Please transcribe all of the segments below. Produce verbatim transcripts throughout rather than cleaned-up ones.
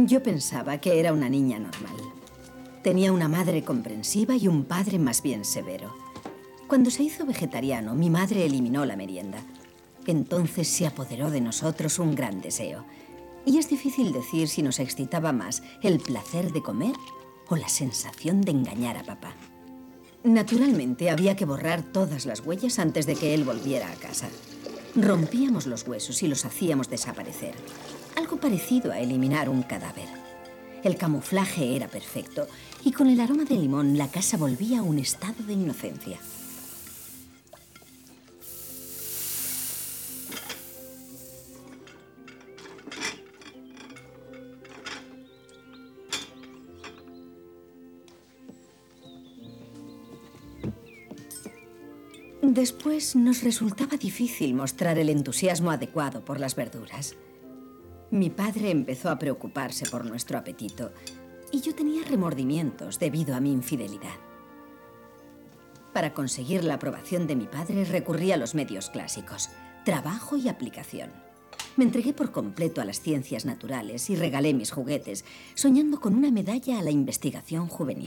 Yo pensaba que era una niña normal. Tenía una madre comprensiva y un padre más bien severo. Cuando se hizo vegetariano, mi madre eliminó la merienda. Entonces se apoderó de nosotros un gran deseo. Y es difícil decir si nos excitaba más el placer de comer o la sensación de engañar a papá. Naturalmente, había que borrar todas las huellas antes de que él volviera a casa. Rompíamos los huesos y los hacíamos desaparecer. Algo parecido a eliminar un cadáver. El camuflaje era perfecto y con el aroma de limón la casa volvía a un estado de inocencia. Después nos resultaba difícil mostrar el entusiasmo adecuado por las verduras. Mi padre empezó a preocuparse por nuestro apetito y yo tenía remordimientos debido a mi infidelidad. Para conseguir la aprobación de mi padre recurrí a los medios clásicos, trabajo y aplicación. Me entregué por completo a las ciencias naturales y regalé mis juguetes, soñando con una medalla a la investigación juvenil.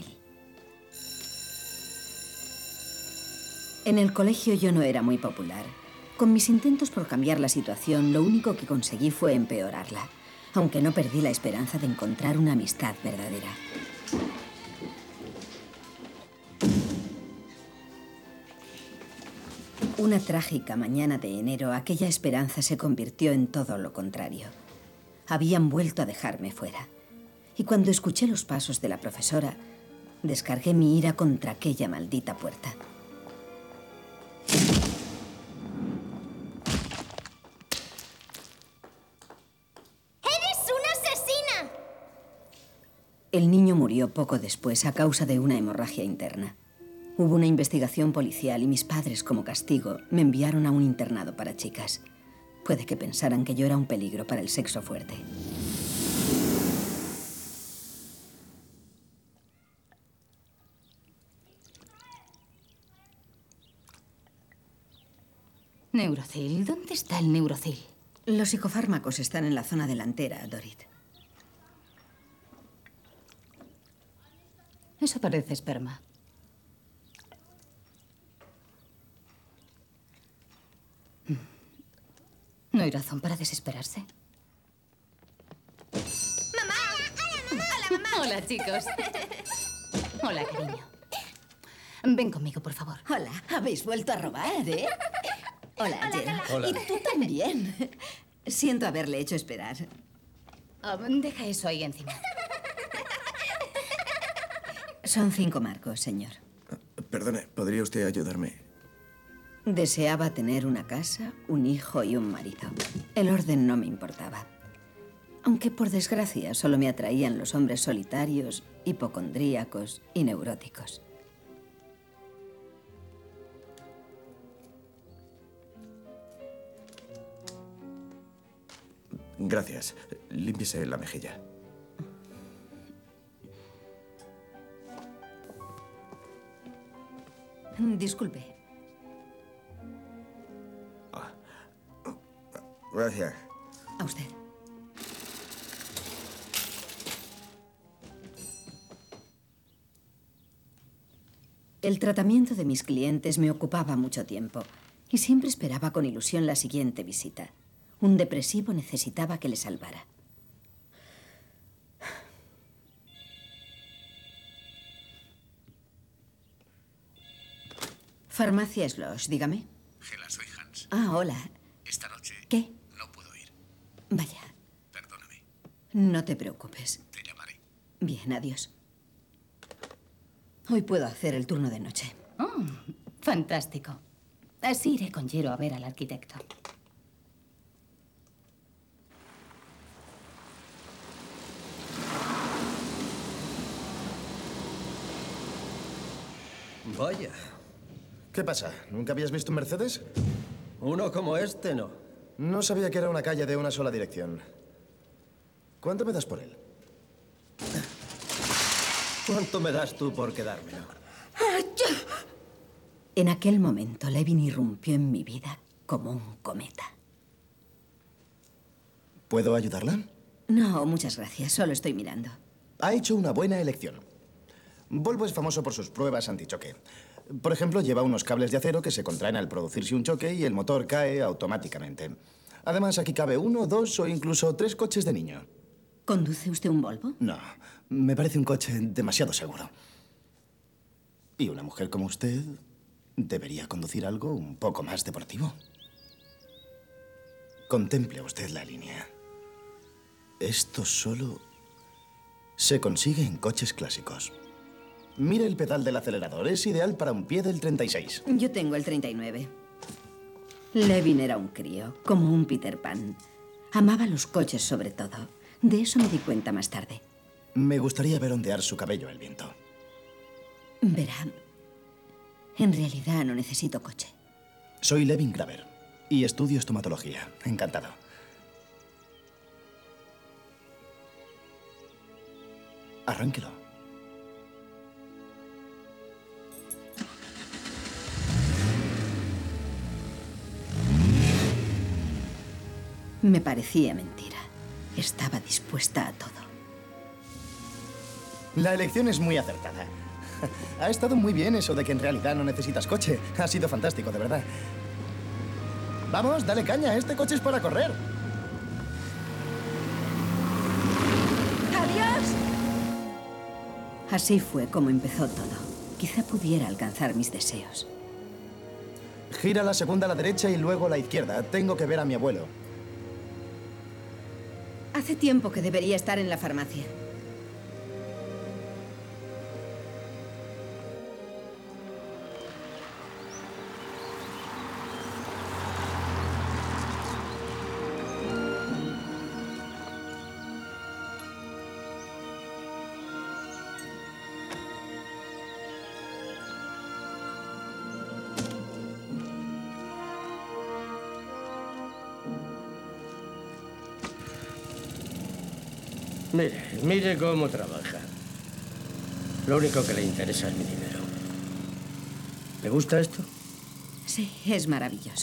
En el colegio yo no era muy popular. Con mis intentos por cambiar la situación, lo único que conseguí fue empeorarla, aunque no perdí la esperanza de encontrar una amistad verdadera. Una trágica mañana de enero, aquella esperanza se convirtió en todo lo contrario. Habían vuelto a dejarme fuera. Y cuando escuché los pasos de la profesora, descargué mi ira contra aquella maldita puerta. El niño murió poco después a causa de una hemorragia interna. Hubo una investigación policial y mis padres, como castigo, me enviaron a un internado para chicas. Puede que pensaran que yo era un peligro para el sexo fuerte. Neurocil. ¿Dónde está el Neurocil? Los psicofármacos están en la zona delantera, Dorit. Eso parece esperma. No hay razón para desesperarse. ¡Mamá! ¡Hola, mamá! ¡Hola, mamá! Hola, chicos. Hola, cariño. Ven conmigo, por favor. Hola, habéis vuelto a robar, ¿eh? Hola, Hola, Jen. hola. Y tú también. Siento haberle hecho esperar. Um, deja eso ahí encima. Son cinco marcos, señor. Perdone, ¿podría usted ayudarme? Deseaba tener una casa, un hijo y un marido. El orden no me importaba. Aunque, por desgracia, solo me atraían los hombres solitarios, hipocondríacos y neuróticos. Gracias. Límpiese la mejilla. Disculpe. Ah. Gracias. A usted. El tratamiento de mis clientes me ocupaba mucho tiempo y siempre esperaba con ilusión la siguiente visita. Un depresivo necesitaba que le salvara. Farmacia Slosh, dígame. Gela, soy Hans. Ah, hola. Esta noche... ¿Qué? No puedo ir. Vaya. Perdóname. No te preocupes. Te llamaré. Bien, adiós. Hoy puedo hacer el turno de noche. Oh, fantástico. Así iré con Jero a ver al arquitecto. Vaya. ¿Qué pasa? ¿Nunca habías visto un Mercedes? Uno como este, no. No sabía que era una calle de una sola dirección. ¿Cuánto me das por él? ¿Cuánto me das tú por quedármelo? En aquel momento, Levin irrumpió en mi vida como un cometa. ¿Puedo ayudarla? No, muchas gracias. Solo estoy mirando. Ha hecho una buena elección. Volvo es famoso por sus pruebas antichoque. Por ejemplo, lleva unos cables de acero que se contraen al producirse un choque y el motor cae automáticamente. Además, aquí cabe uno, dos o incluso tres coches de niño. ¿Conduce usted un Volvo? No, me parece un coche demasiado seguro. Y una mujer como usted debería conducir algo un poco más deportivo. Contemple usted la línea. Esto solo se consigue en coches clásicos. Mire el pedal del acelerador. Es ideal para un pie del treinta y seis. Yo tengo el treinta y nueve. Levin era un crío, como un Peter Pan. Amaba los coches sobre todo. De eso me di cuenta más tarde. Me gustaría ver ondear su cabello al viento. Verá, en realidad no necesito coche. Soy Levin Graver y estudio estomatología. Encantado. Arránquelo. Me parecía mentira. Estaba dispuesta a todo. La elección es muy acertada. Ha estado muy bien eso de que en realidad no necesitas coche. Ha sido fantástico, de verdad. Vamos, dale caña. Este coche es para correr. ¡Adiós! Así fue como empezó todo. Quizá pudiera alcanzar mis deseos. Gira la segunda a la derecha y luego a la izquierda. Tengo que ver a mi abuelo. Hace tiempo que debería estar en la farmacia. Mire, mire cómo trabaja. Lo único que le interesa es mi dinero. ¿Le gusta esto? Sí, es maravilloso.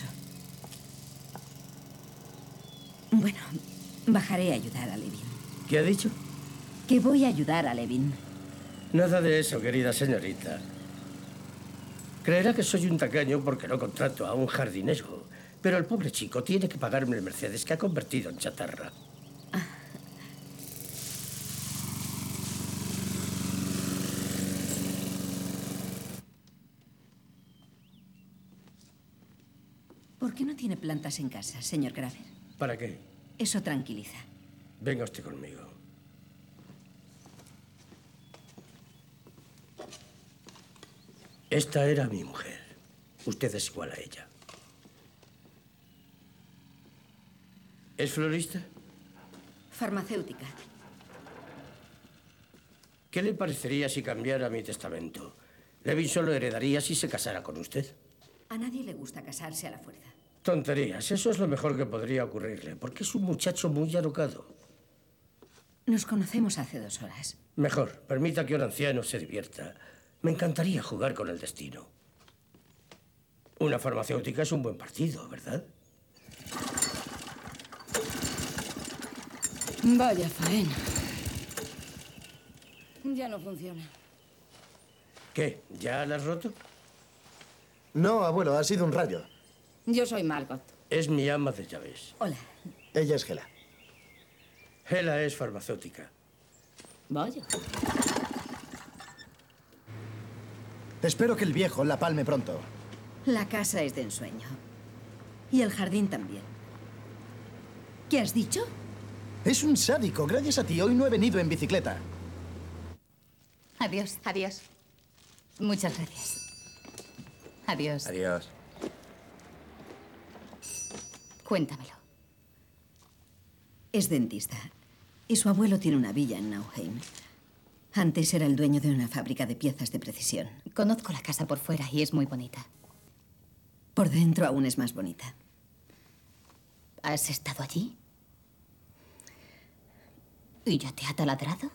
Bueno, bajaré a ayudar a Levin. ¿Qué ha dicho? Que voy a ayudar a Levin. Nada de eso, querida señorita. Creerá que soy un tacaño porque no contrato a un jardinero. Pero el pobre chico tiene que pagarme el Mercedes que ha convertido en chatarra. ¿Por qué no tiene plantas en casa, señor Graver? ¿Para qué? Eso tranquiliza. Venga usted conmigo. Esta era mi mujer. Usted es igual a ella. ¿Es florista? Farmacéutica. ¿Qué le parecería si cambiara mi testamento? Levin solo heredaría si se casara con usted. A nadie le gusta casarse a la fuerza. Tonterías. Eso es lo mejor que podría ocurrirle, porque es un muchacho muy alocado. Nos conocemos hace dos horas. Mejor. Permita que un anciano se divierta. Me encantaría jugar con el destino. Una farmacéutica es un buen partido, ¿verdad? Vaya faena. Ya no funciona. ¿Qué? ¿Ya la has roto? No, abuelo, ha sido un rayo. Yo soy Margot. Es mi ama de llaves. Hola. Ella es Hela. Hela es farmacéutica. Vaya. Espero que el viejo la palme pronto. La casa es de ensueño. Y el jardín también. ¿Qué has dicho? Es un sádico. Gracias a ti, hoy no he venido en bicicleta. Adiós. Adiós. Muchas gracias. Adiós. Adiós. Cuéntamelo. Es dentista. Y su abuelo tiene una villa en Nauheim. Antes era el dueño de una fábrica de piezas de precisión. Conozco la casa por fuera y es muy bonita. Por dentro aún es más bonita. ¿Has estado allí? ¿Y ya te ha taladrado?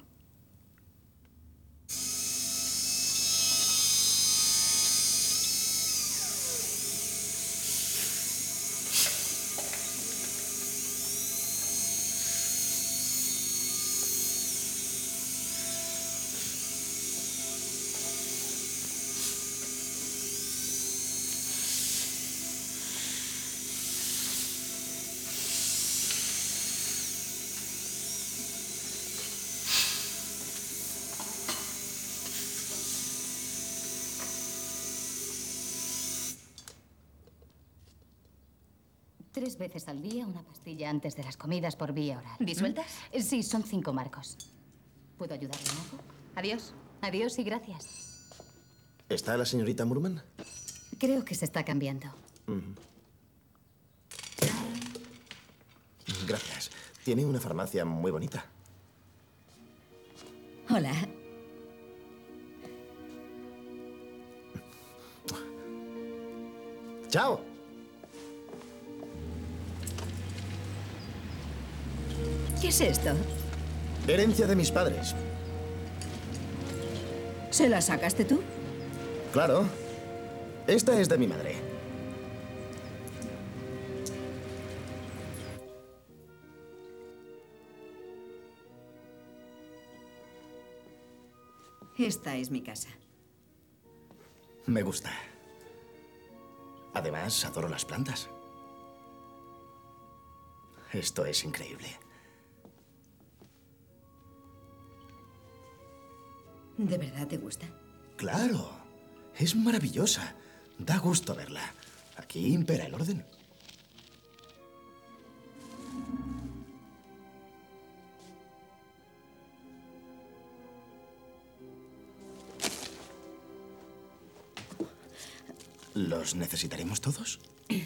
Tres veces al día, una pastilla antes de las comidas por vía oral. ¿Disueltas? ¿Mm? Sí, son cinco marcos. ¿Puedo ayudarle en algo? Adiós. Adiós y gracias. ¿Está la señorita Murman? Creo que se está cambiando. Gracias. Tiene una farmacia muy bonita. Hola. ¡Chao! ¿Qué es esto? Herencia de mis padres. ¿Se la sacaste tú? Claro. Esta es de mi madre. Esta es mi casa. Me gusta. Además, adoro las plantas. Esto es increíble. ¿De verdad te gusta? Claro. Es maravillosa. Da gusto verla. Aquí impera el orden. ¿Los necesitaremos todos?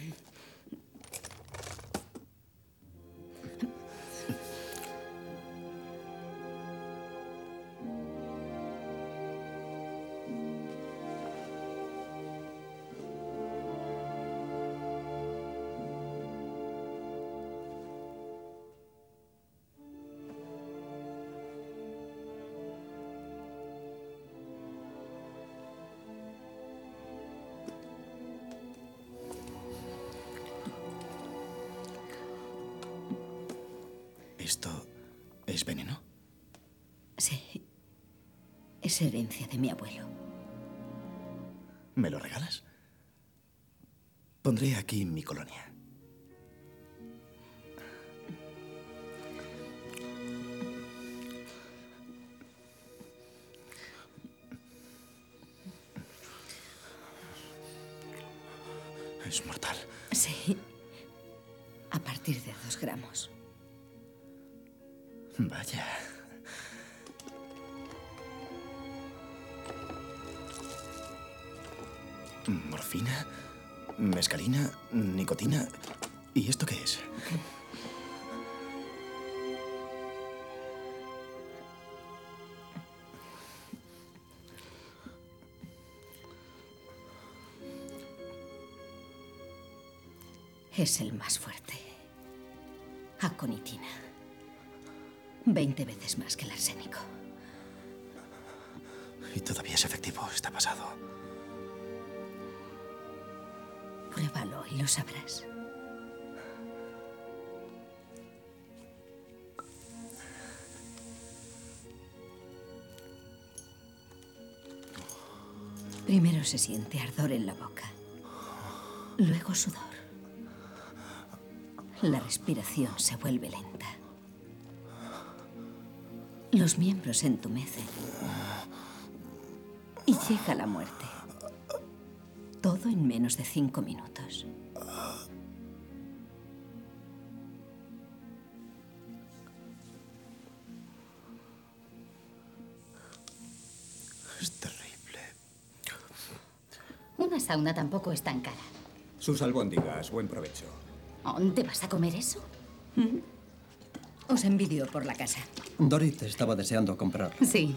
¿Esto es veneno? Sí. Es herencia de mi abuelo. ¿Me lo regalas? Pondré aquí mi colonia. Es mortal. Sí. A partir de dos gramos. Vaya. Morfina, mescalina, nicotina. ¿Y esto qué es? Es el más fuerte. Aconitina. Veinte veces más que el arsénico. Y todavía es efectivo. Está pasado. Pruébalo y lo sabrás. Primero se siente ardor en la boca. Luego sudor. La respiración se vuelve lenta. Los miembros se entumecen. Y llega la muerte. Todo en menos de cinco minutos. Es terrible. Una sauna tampoco es tan cara. Sus albóndigas, buen provecho. ¿Te vas a comer eso? Os envidio por la casa. Dorit estaba deseando comprar. Sí.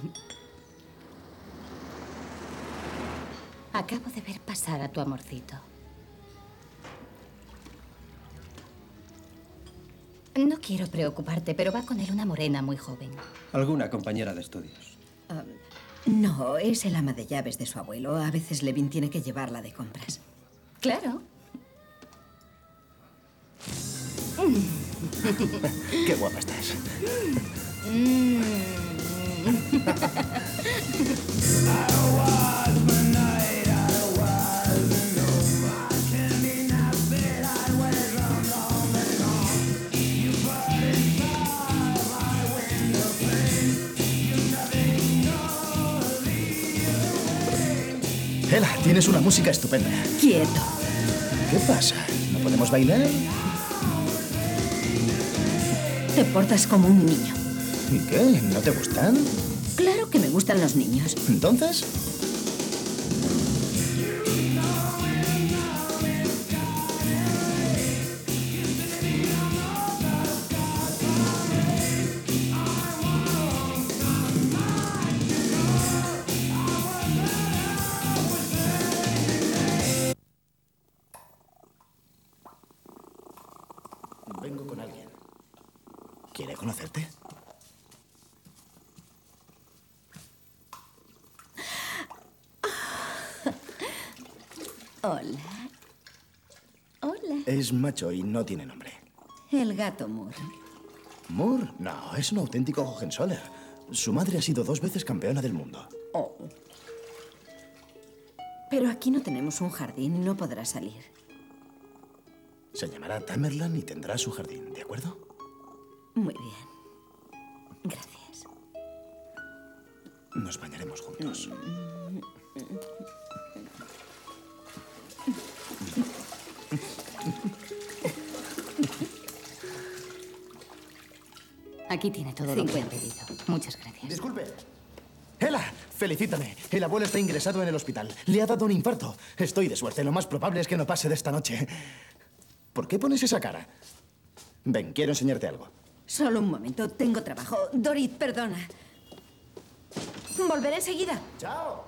Acabo de ver pasar a tu amorcito. No quiero preocuparte, pero va con él una morena muy joven. Alguna compañera de estudios. Um, no, es el ama de llaves de su abuelo. A veces Levin tiene que llevarla de compras. Claro. Qué guapa estás. Ela, tienes una música estupenda. Quieto. ¿Qué pasa? ¿No podemos bailar? Te portas como un niño. ¿Y qué? ¿No te gustan? Claro que me gustan los niños. ¿Entonces? Vengo con alguien. ¿Quiere conocerte? Hola. Hola. Es macho y no tiene nombre. El gato Moore. ¿Moore? No, es un auténtico Hohenzoller. Su madre ha sido dos veces campeona del mundo. Oh. Pero aquí no tenemos un jardín y no podrá salir. Se llamará Tamerlan y tendrá su jardín, ¿de acuerdo? Muy bien. Gracias. Nos bañaremos juntos. Aquí tiene todo lo que he pedido. Muchas gracias. Disculpe. ¡Ela! Felicítame. El abuelo está ingresado en el hospital. Le ha dado un infarto. Estoy de suerte. Lo más probable es que no pase de esta noche. ¿Por qué pones esa cara? Ven, quiero enseñarte algo. Solo un momento. Tengo trabajo. Dorit, perdona. Volveré enseguida. ¡Chao!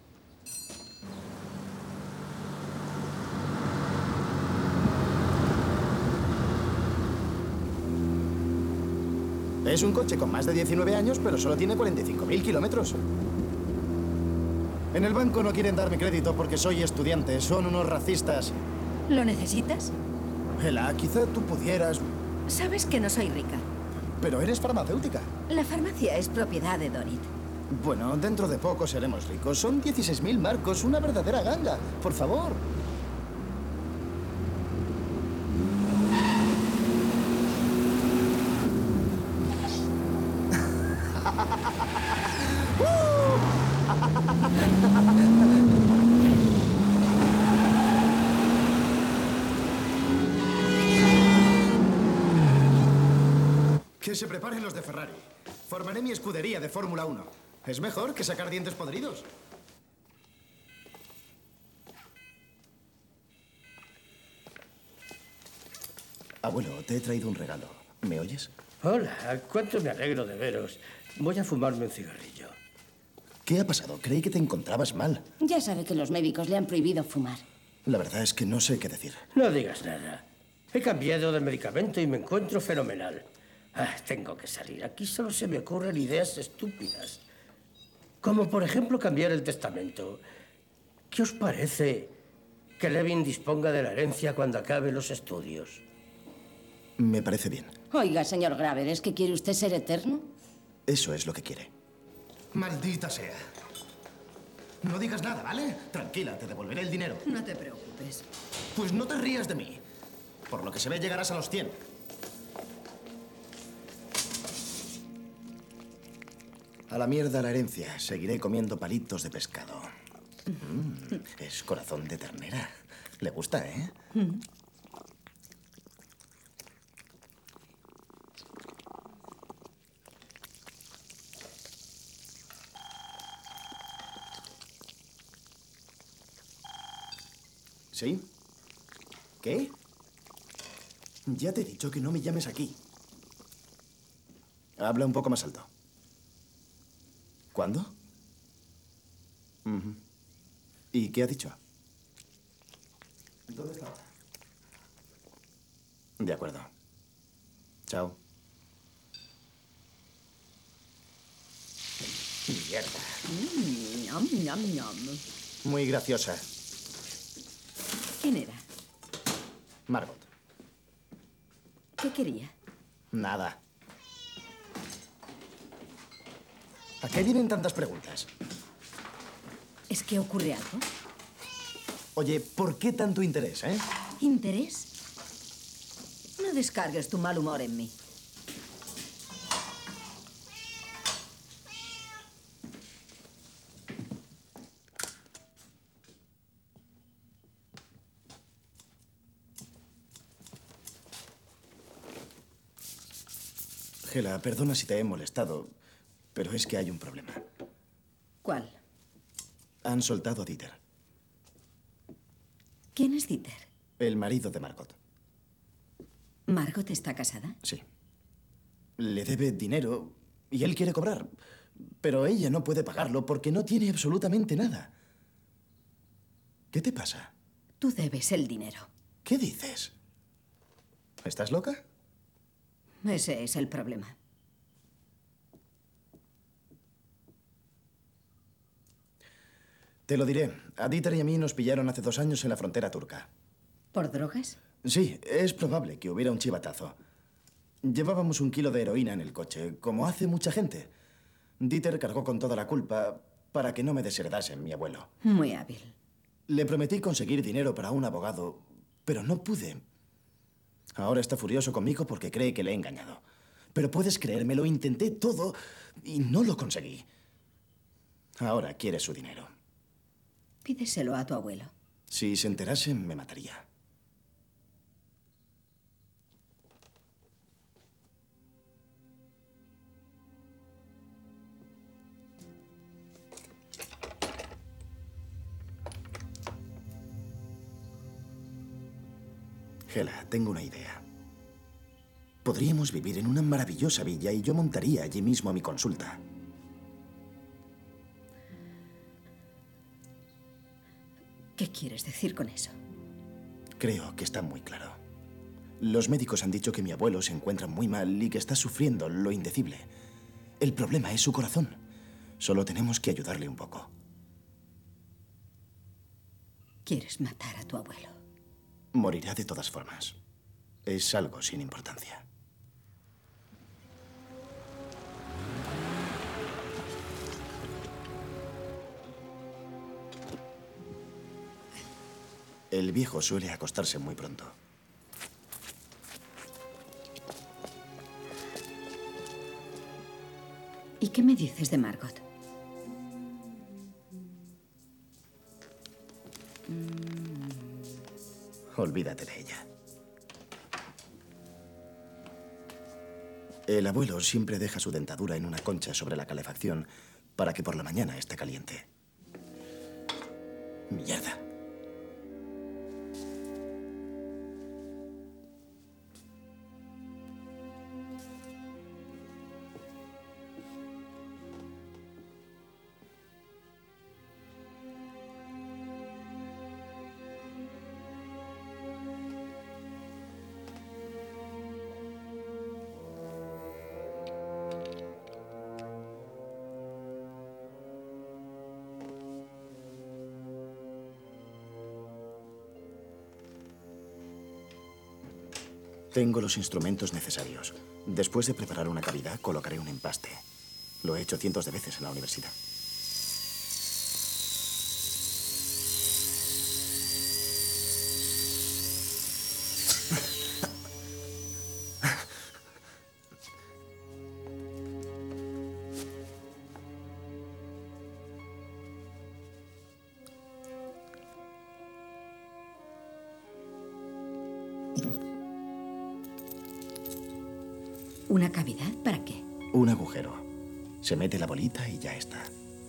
Es un coche con más de diecinueve años, pero solo tiene cuarenta y cinco mil kilómetros. En el banco no quieren darme crédito porque soy estudiante. Son unos racistas. ¿Lo necesitas? Ela, quizá tú pudieras... Sabes que no soy rica. Pero eres farmacéutica. La farmacia es propiedad de Dorit. Bueno, dentro de poco seremos ricos. Son dieciséis mil marcos, una verdadera ganga. Por favor. Que se preparen los de Ferrari. Formaré mi escudería de Fórmula uno. Es mejor que sacar dientes podridos. Abuelo, te he traído un regalo. ¿Me oyes? Hola, cuánto me alegro de veros. Voy a fumarme un cigarrillo. ¿Qué ha pasado? Creí que te encontrabas mal. Ya sabe que los médicos le han prohibido fumar. La verdad es que no sé qué decir. No digas nada. He cambiado de medicamento y me encuentro fenomenal. Ah, tengo que salir. Aquí solo se me ocurren ideas estúpidas. Como, por ejemplo, cambiar el testamento. ¿Qué os parece que Levin disponga de la herencia cuando acabe los estudios? Me parece bien. Oiga, señor Graver, ¿es que quiere usted ser eterno? Eso es lo que quiere. Maldita sea. No digas nada, ¿vale? Tranquila, te devolveré el dinero. No te preocupes. Pues no te rías de mí. Por lo que se ve, llegarás a los cien. A la mierda la herencia. Seguiré comiendo palitos de pescado. Mm, es corazón de ternera. Le gusta, ¿eh? Mm. ¿Sí? ¿Qué? Ya te he dicho que no me llames aquí. Habla un poco más alto. ¿Cuándo? Uh-huh. ¿Y qué ha dicho? ¿Dónde está? De acuerdo. Chao. Mierda. Mm, ñam, ñam, ñam. Muy graciosa. ¿Quién era? Margot. ¿Qué quería? Nada. ¿A qué vienen tantas preguntas? ¿Es que ocurre algo? Oye, ¿por qué tanto interés, eh? ¿Interés? No descargues tu mal humor en mí. Hela, perdona si te he molestado, pero es que hay un problema. ¿Cuál? Han soltado a Dieter, ¿Quién es Dieter? el marido de Margot. ¿Margot está casada? Sí. Le debe dinero y él quiere cobrar, pero ella no puede pagarlo porque no tiene absolutamente nada. ¿Qué te pasa? Tú debes el dinero. ¿Qué dices? ¿Estás loca? Ese es el problema. Te lo diré. A Dieter y a mí nos pillaron hace dos años en la frontera turca. ¿Por drogas? Sí, es probable que hubiera un chivatazo. Llevábamos un kilo de heroína en el coche, como hace mucha gente. Dieter cargó con toda la culpa para que no me desheredase mi abuelo. Muy hábil. Le prometí conseguir dinero para un abogado, pero no pude. Ahora está furioso conmigo porque cree que le he engañado. Pero puedes creerme, lo intenté todo y no lo conseguí. Ahora quiere su dinero. Pídeselo a tu abuelo. Si se enterase, me mataría. Hela, tengo una idea. Podríamos vivir en una maravillosa villa y yo montaría allí mismo mi consulta. ¿Qué quieres decir con eso? Creo que está muy claro. Los médicos han dicho que mi abuelo se encuentra muy mal y que está sufriendo lo indecible. El problema es su corazón. Solo tenemos que ayudarle un poco. ¿Quieres matar a tu abuelo? Morirá de todas formas. Es algo sin importancia. El viejo suele acostarse muy pronto. ¿Y qué me dices de Margot? Olvídate de ella. El abuelo siempre deja su dentadura en una concha sobre la calefacción para que por la mañana esté caliente. Mierda. Tengo los instrumentos necesarios. Después de preparar una cavidad, colocaré un empaste. Lo he hecho cientos de veces en la universidad. ¿Una cavidad? ¿Para qué? Un agujero. Se mete la bolita y ya está.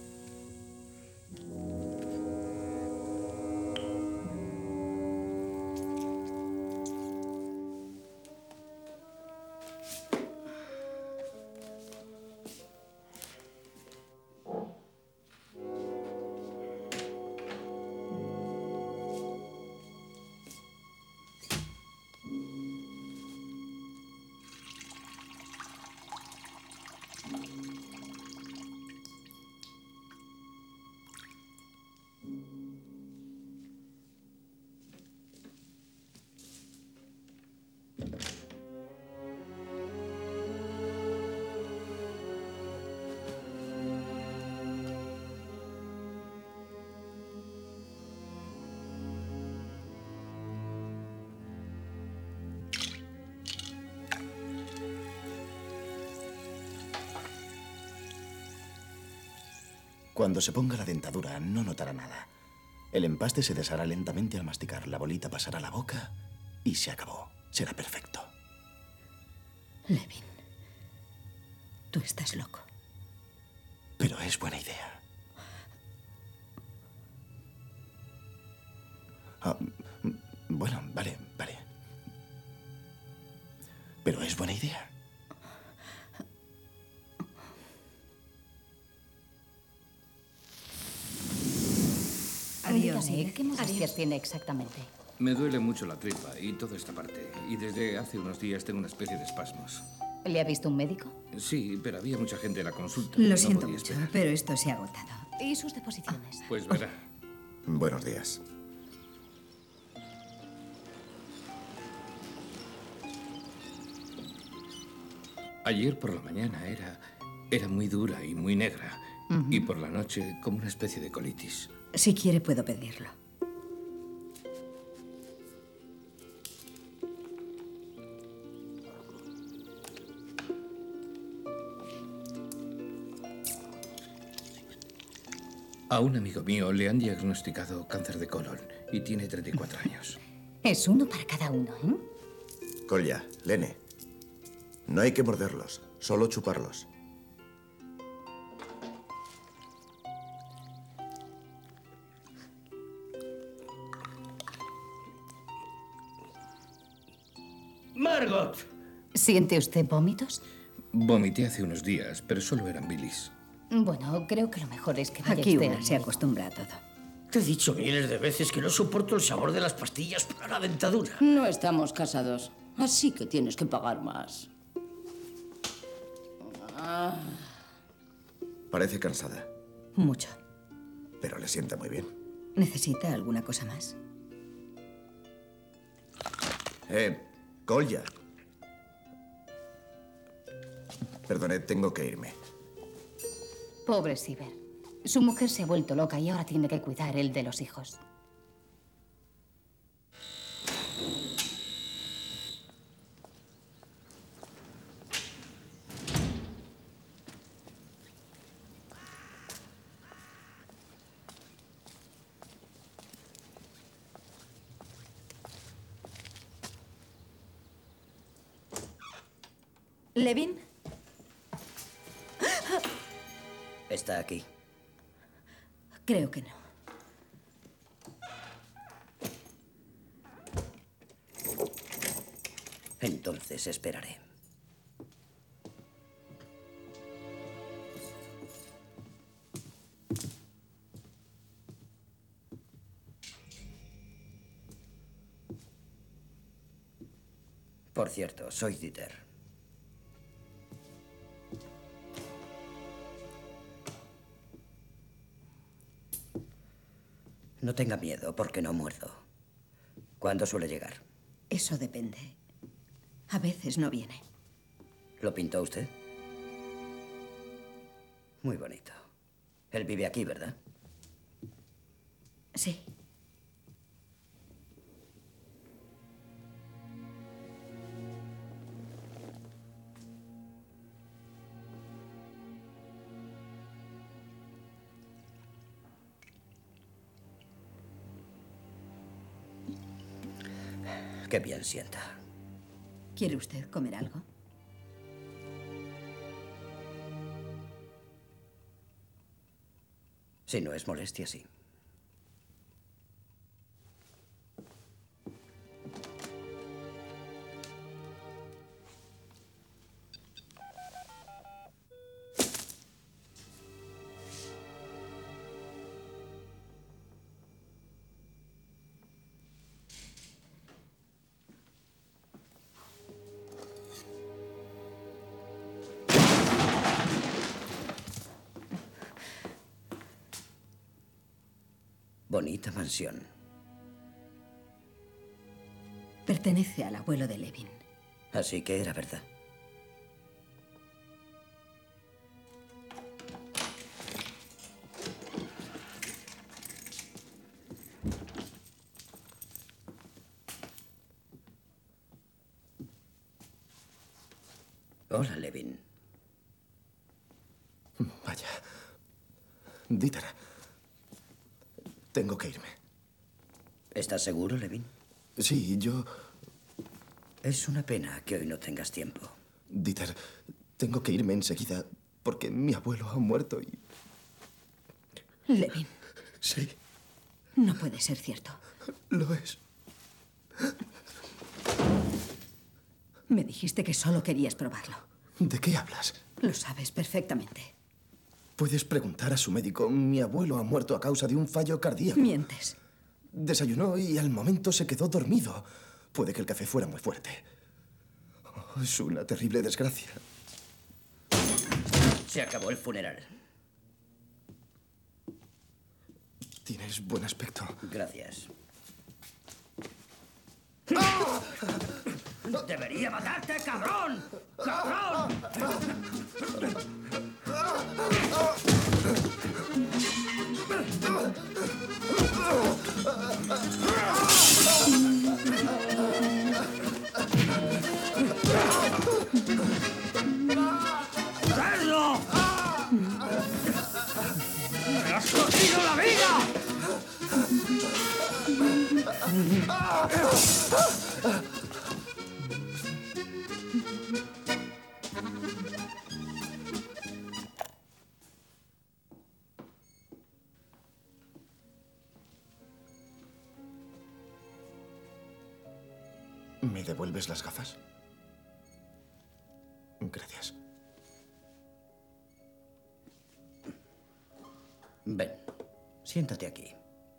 Cuando se ponga la dentadura, no notará nada. El empaste se deshará lentamente al masticar. La bolita pasará a la boca y se acabó. Será perfecto. Levin, Tú estás loco. Pero es buena idea. Ah, bueno, vale, vale. Pero es buena idea. Adiós. ¿Qué molestias tiene exactamente? Me duele mucho la tripa y toda esta parte. Y desde hace unos días tengo una especie de espasmos. ¿Le ha visto un médico? Sí, pero había mucha gente en la consulta. Lo No siento podía mucho, esperar. pero esto se ha agotado. ¿Y sus deposiciones? Pues verá. Buenos días. Ayer por la mañana era, era muy dura y muy negra. Ujú. Y por la noche como una especie de colitis. Si quiere, puedo pedirlo. A un amigo mío le han diagnosticado cáncer de colon y tiene treinta y cuatro años. Es uno para cada uno, ¿eh? Kolya, Lene. No hay que morderlos, solo chuparlos. ¡Margot! ¿Siente usted vómitos? Vomité hace unos días, pero solo eran bilis. Bueno, creo que lo mejor es que vaya Aquí usted una al se médico. acostumbra a todo. Te he dicho miles de veces que no soporto el sabor de las pastillas para la dentadura. No estamos casados, así que tienes que pagar más. Ah, Parece cansada, Mucho. pero le sienta muy bien. ¿Necesita alguna cosa más? Eh, Kolya. Perdone, tengo que irme. Pobre Siber. Su mujer se ha vuelto loca y ahora tiene que cuidar él de los hijos. ¿Levin? Está aquí. Creo que no. Entonces esperaré. Por cierto, soy Dieter. No tenga miedo, porque no muerdo. ¿Cuándo suele llegar? Eso depende. A veces no viene. ¿Lo pintó usted? Muy bonito. Él vive aquí, ¿verdad? Sí. Qué bien sienta. ¿Quiere usted comer algo? Si no es molestia, sí. Bonita mansión. Pertenece al abuelo de Levin. Así que era verdad. Hola, Levin. Vaya. Dieter. Tengo que irme. ¿Estás seguro, Levin? Sí, yo... Es una pena que hoy no tengas tiempo. Dieter, Tengo que irme enseguida porque mi abuelo ha muerto y... Levin. Sí. No puede ser cierto. Lo es. Me dijiste que solo querías probarlo. ¿De qué hablas? Lo sabes perfectamente. Puedes preguntar a su médico. Mi abuelo ha muerto a causa de un fallo cardíaco. Mientes. Desayunó y al momento se quedó dormido. Puede que el café fuera muy fuerte. Oh, es una terrible desgracia. Se acabó el funeral. Tienes buen aspecto. Gracias. ¡Debería matarte, cabrón! ¡Cabrón! ¡Cerdo! ¡Me has jodido la vida! ¿Me devuelves las gafas? Gracias. Ven, siéntate aquí.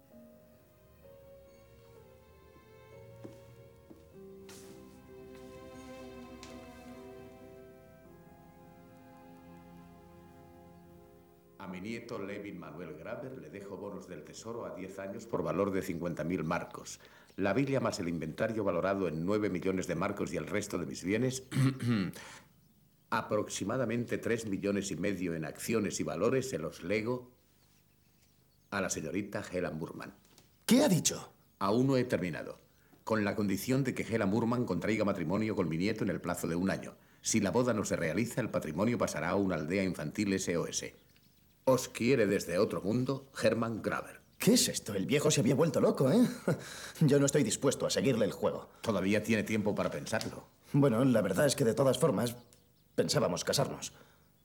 A mi nieto Levin Manuel Graber le dejo bonos del tesoro a diez años por valor de cincuenta mil marcos. La Biblia más el inventario valorado en nueve millones de marcos y el resto de mis bienes, aproximadamente tres millones y medio en acciones y valores, se los lego a la señorita Hela Murman. ¿Qué ha dicho? Aún no he terminado. Con la condición de que Hela Murman contraiga matrimonio con mi nieto en el plazo de un año. Si la boda no se realiza, el patrimonio pasará a una aldea infantil S O S. Os quiere desde otro mundo, Hermann Graber. ¿Qué es esto? El viejo se había vuelto loco, ¿eh? Yo no estoy dispuesto a seguirle el juego. Todavía tiene tiempo para pensarlo. Bueno, la verdad es que de todas formas, pensábamos casarnos.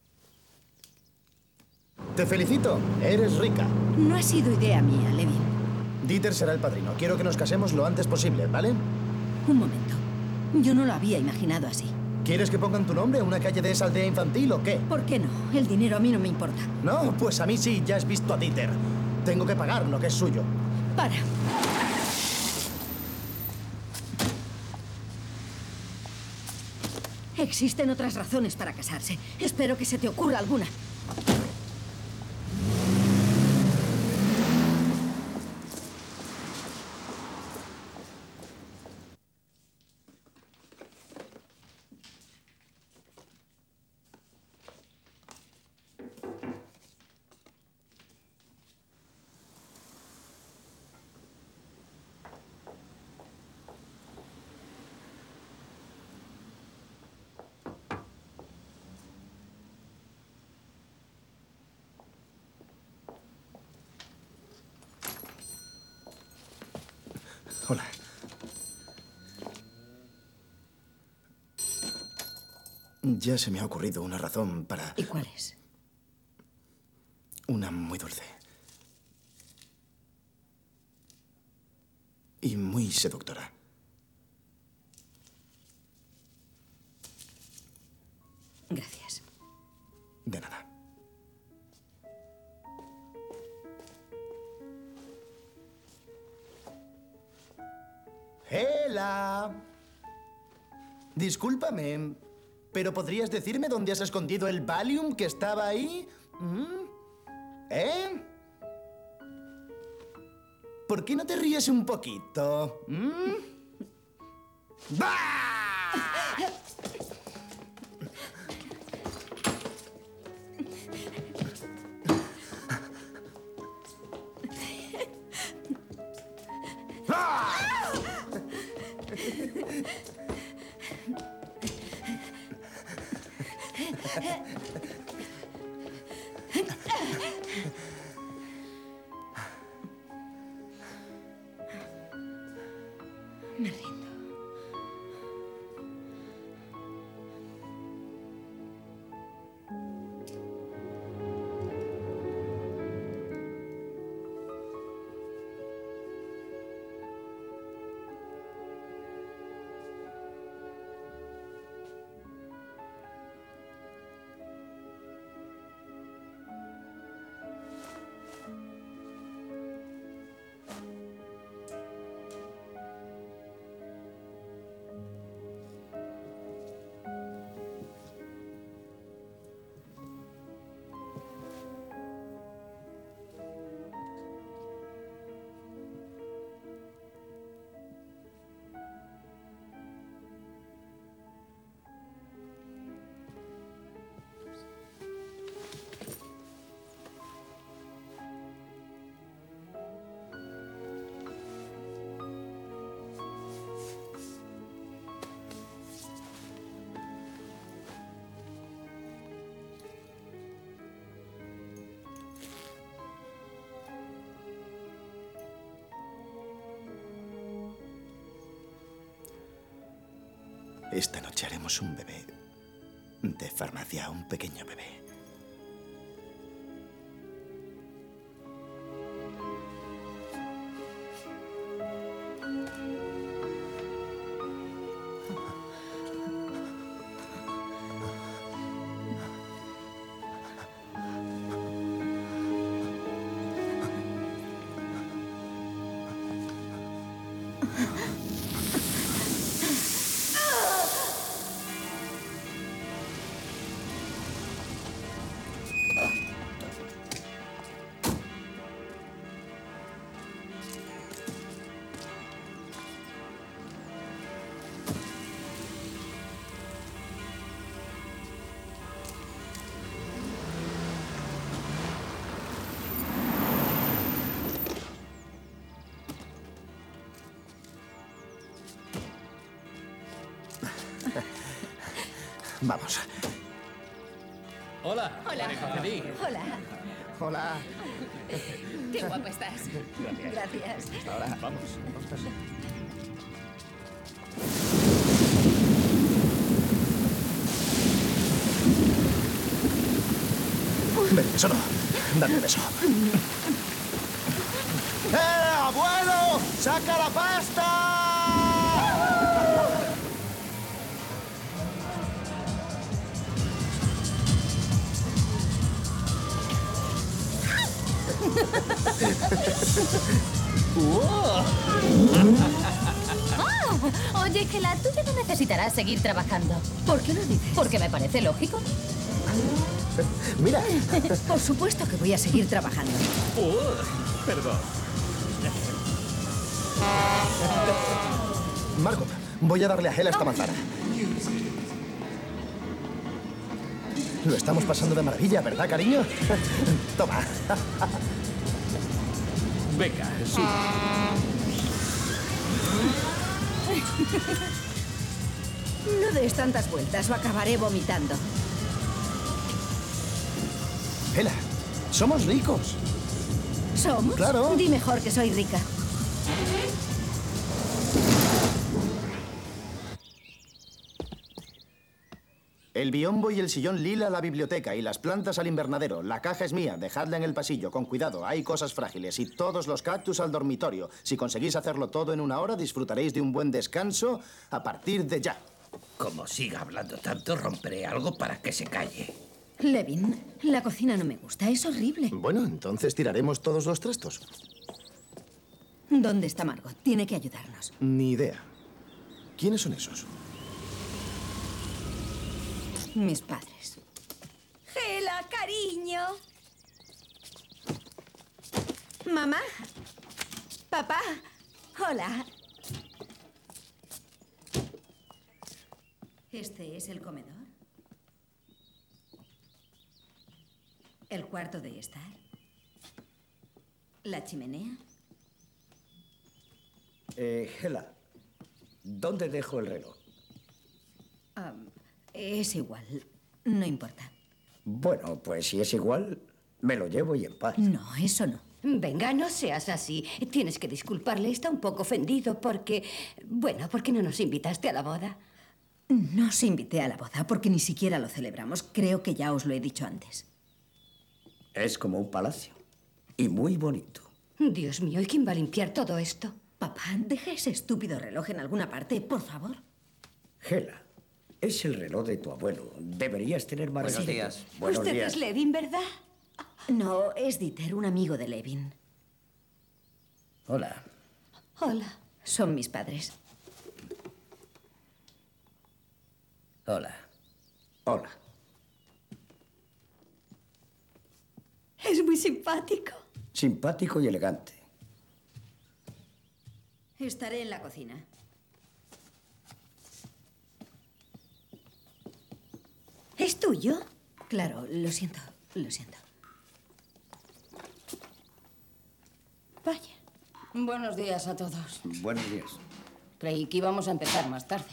Te felicito, eres rica. No ha sido idea mía, Levin. Dieter será el padrino. Quiero que nos casemos lo antes posible, ¿vale? Un momento. Yo no lo había imaginado así. ¿Quieres que pongan tu nombre a una calle de esa aldea infantil o qué? ¿Por qué no? El dinero a mí no me importa. No, pues a mí sí, ya has visto a Dieter. Tengo que pagar lo que es suyo. Para. Existen otras razones para casarse. Espero que se te ocurra alguna. Hola. Ya se me ha ocurrido una razón para... ¿Y cuál es? Una muy dulce. Y muy seductora. Gracias. De nada. ¡Hela! Discúlpame, pero ¿podrías decirme dónde has escondido el Valium que estaba ahí? ¿Mm? ¿Eh? ¿Por qué no te ríes un poquito? ¿Mm? ¡Bah! Me rindo. Esta noche haremos un bebé de farmacia, un pequeño bebé. Vamos. Hola. Hola. María Hola. Hola. Qué guapa estás. Gracias. Gracias. Hasta ahora. Vamos. Ven, eso no. Dame un beso. ¡Eh, abuelo! ¡Saca la pasta! ¡Oh! Oye, Gela, tú ya no necesitarás seguir trabajando. ¿Por qué lo dices? Porque me parece lógico. Mira. Por supuesto que voy a seguir trabajando. Uh, perdón. Margot, voy a darle a Gela esta manzana. Lo estamos pasando de maravilla, ¿verdad, cariño? Toma. Venga, sube. No des tantas vueltas o acabaré vomitando. Gela, somos ricos. ¿Somos? Claro. Di mejor que soy rica. El biombo y el sillón lila a la biblioteca y las plantas al invernadero. La caja es mía, dejadla en el pasillo, con cuidado, hay cosas frágiles. Y todos los cactus al dormitorio. Si conseguís hacerlo todo en una hora, disfrutaréis de un buen descanso a partir de ya. Como siga hablando tanto, romperé algo para que se calle. Levin, la cocina no me gusta, es horrible. Bueno, entonces tiraremos todos los trastos. ¿Dónde está Margot? Tiene que ayudarnos. Ni idea. ¿Quiénes son esos? Mis padres. Gela, cariño. Mamá. Papá. Hola. ¿Este es el comedor? ¿El cuarto de estar? ¿La chimenea? Eh, Gela, ¿dónde dejo el reloj? Um, es igual. No importa. Bueno, pues si es igual, me lo llevo y en paz. No, eso no. Venga, no seas así. Tienes que disculparle. Está un poco ofendido porque... Bueno, porque no nos invitaste a la boda. No os invité a la boda porque ni siquiera lo celebramos. Creo que ya os lo he dicho antes. Es como un palacio. Y muy bonito. Dios mío, ¿y quién va a limpiar todo esto? Papá, deja ese estúpido reloj en alguna parte, por favor. Gela, es el reloj de tu abuelo. Deberías tener más Buenos respeto. días. Buenos Usted días. es Levin, ¿verdad? No, es Dieter, un amigo de Levin. Hola. Hola. Son mis padres. Hola. Hola. Es muy simpático. Simpático y elegante. Estaré en la cocina. ¿Es tuyo? Claro, lo siento, lo siento. Vaya. Buenos días a todos. Buenos días. Creí que íbamos a empezar más tarde.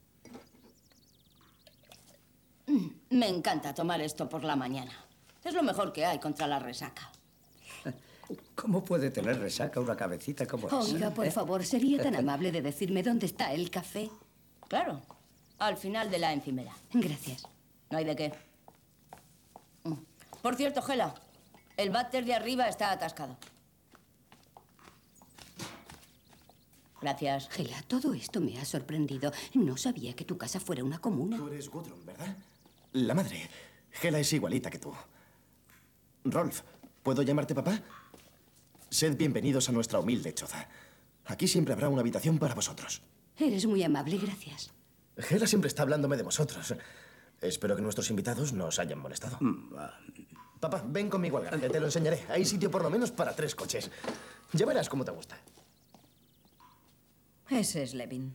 Mm, Me encanta tomar esto por la mañana. Es lo mejor que hay contra la resaca. ¿Cómo puede tener resaca una cabecita como esa? Oiga, por ¿Eh? favor, ¿sería tan amable de decirme dónde está el café? Claro. al final de la encimera. Gracias. No hay de qué. Mm. Por cierto, Gela, el váter de arriba está atascado. Gracias. Gela, todo esto me ha sorprendido. No sabía que tu casa fuera una comuna. Tú eres Gudrun, ¿verdad? La madre. Gela es igualita que tú. Rolf, ¿puedo llamarte papá? Sed bienvenidos a nuestra humilde choza. Aquí siempre habrá una habitación para vosotros. Eres muy amable, gracias. Gela siempre está hablándome de vosotros. Espero que nuestros invitados no os hayan molestado. Papá, ven conmigo al garaje, te lo enseñaré. Hay sitio por lo menos para tres coches. Ya verás cómo te gusta. Ese es Levin.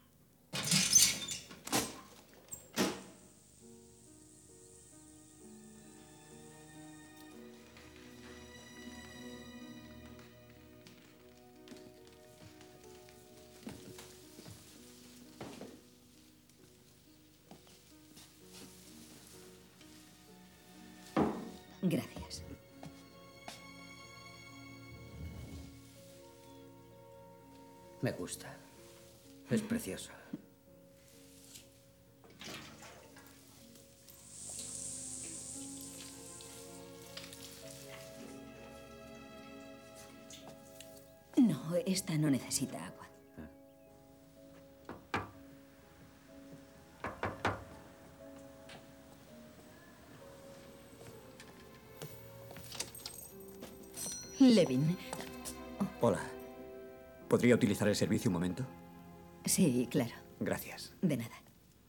Gracias. Me gusta. Es precioso. No, esta no necesita agua. Levin. Hola. ¿Podría utilizar el servicio un momento? Sí, claro. Gracias. De nada.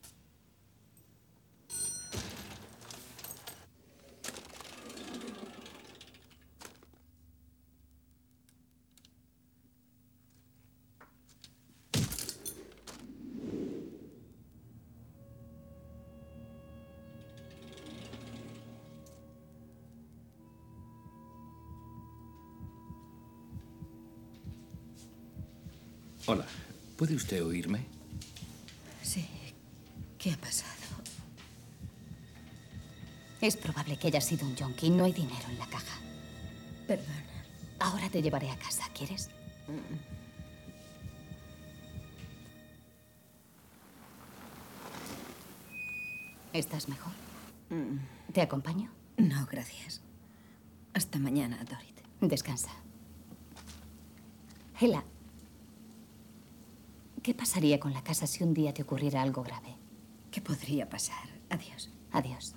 Hola, ¿puede usted oírme? Sí. ¿Qué ha pasado? Es probable que haya sido un yonki. No hay dinero en la caja. Perdona. Ahora te llevaré a casa, ¿quieres? ¿Estás mejor? ¿Te acompaño? No, gracias. Hasta mañana, Dorit. Descansa. Hela, ¿qué pasaría con la casa si un día te ocurriera algo grave? ¿Qué podría pasar? Adiós. Adiós.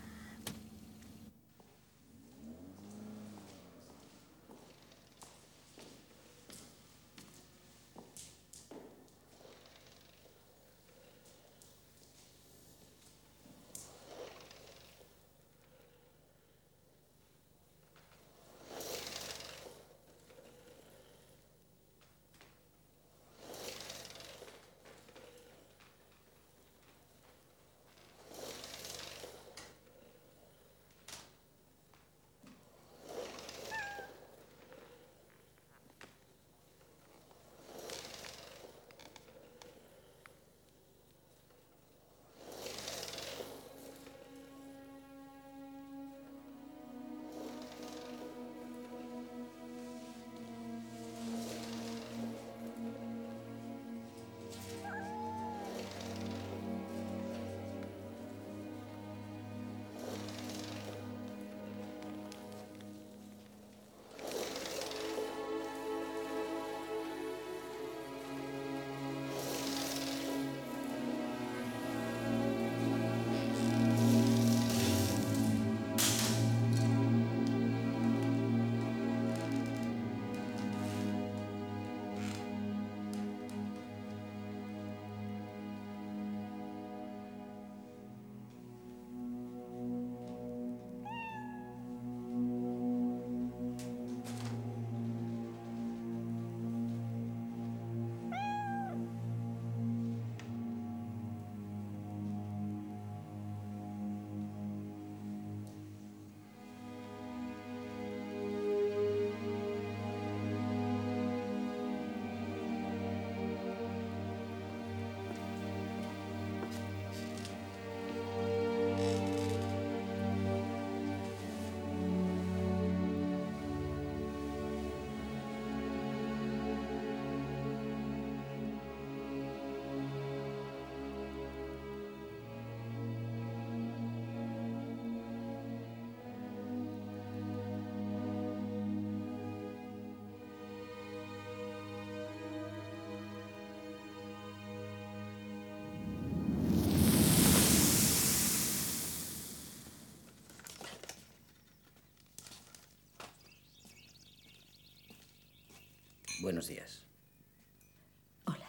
Buenos días. Hola.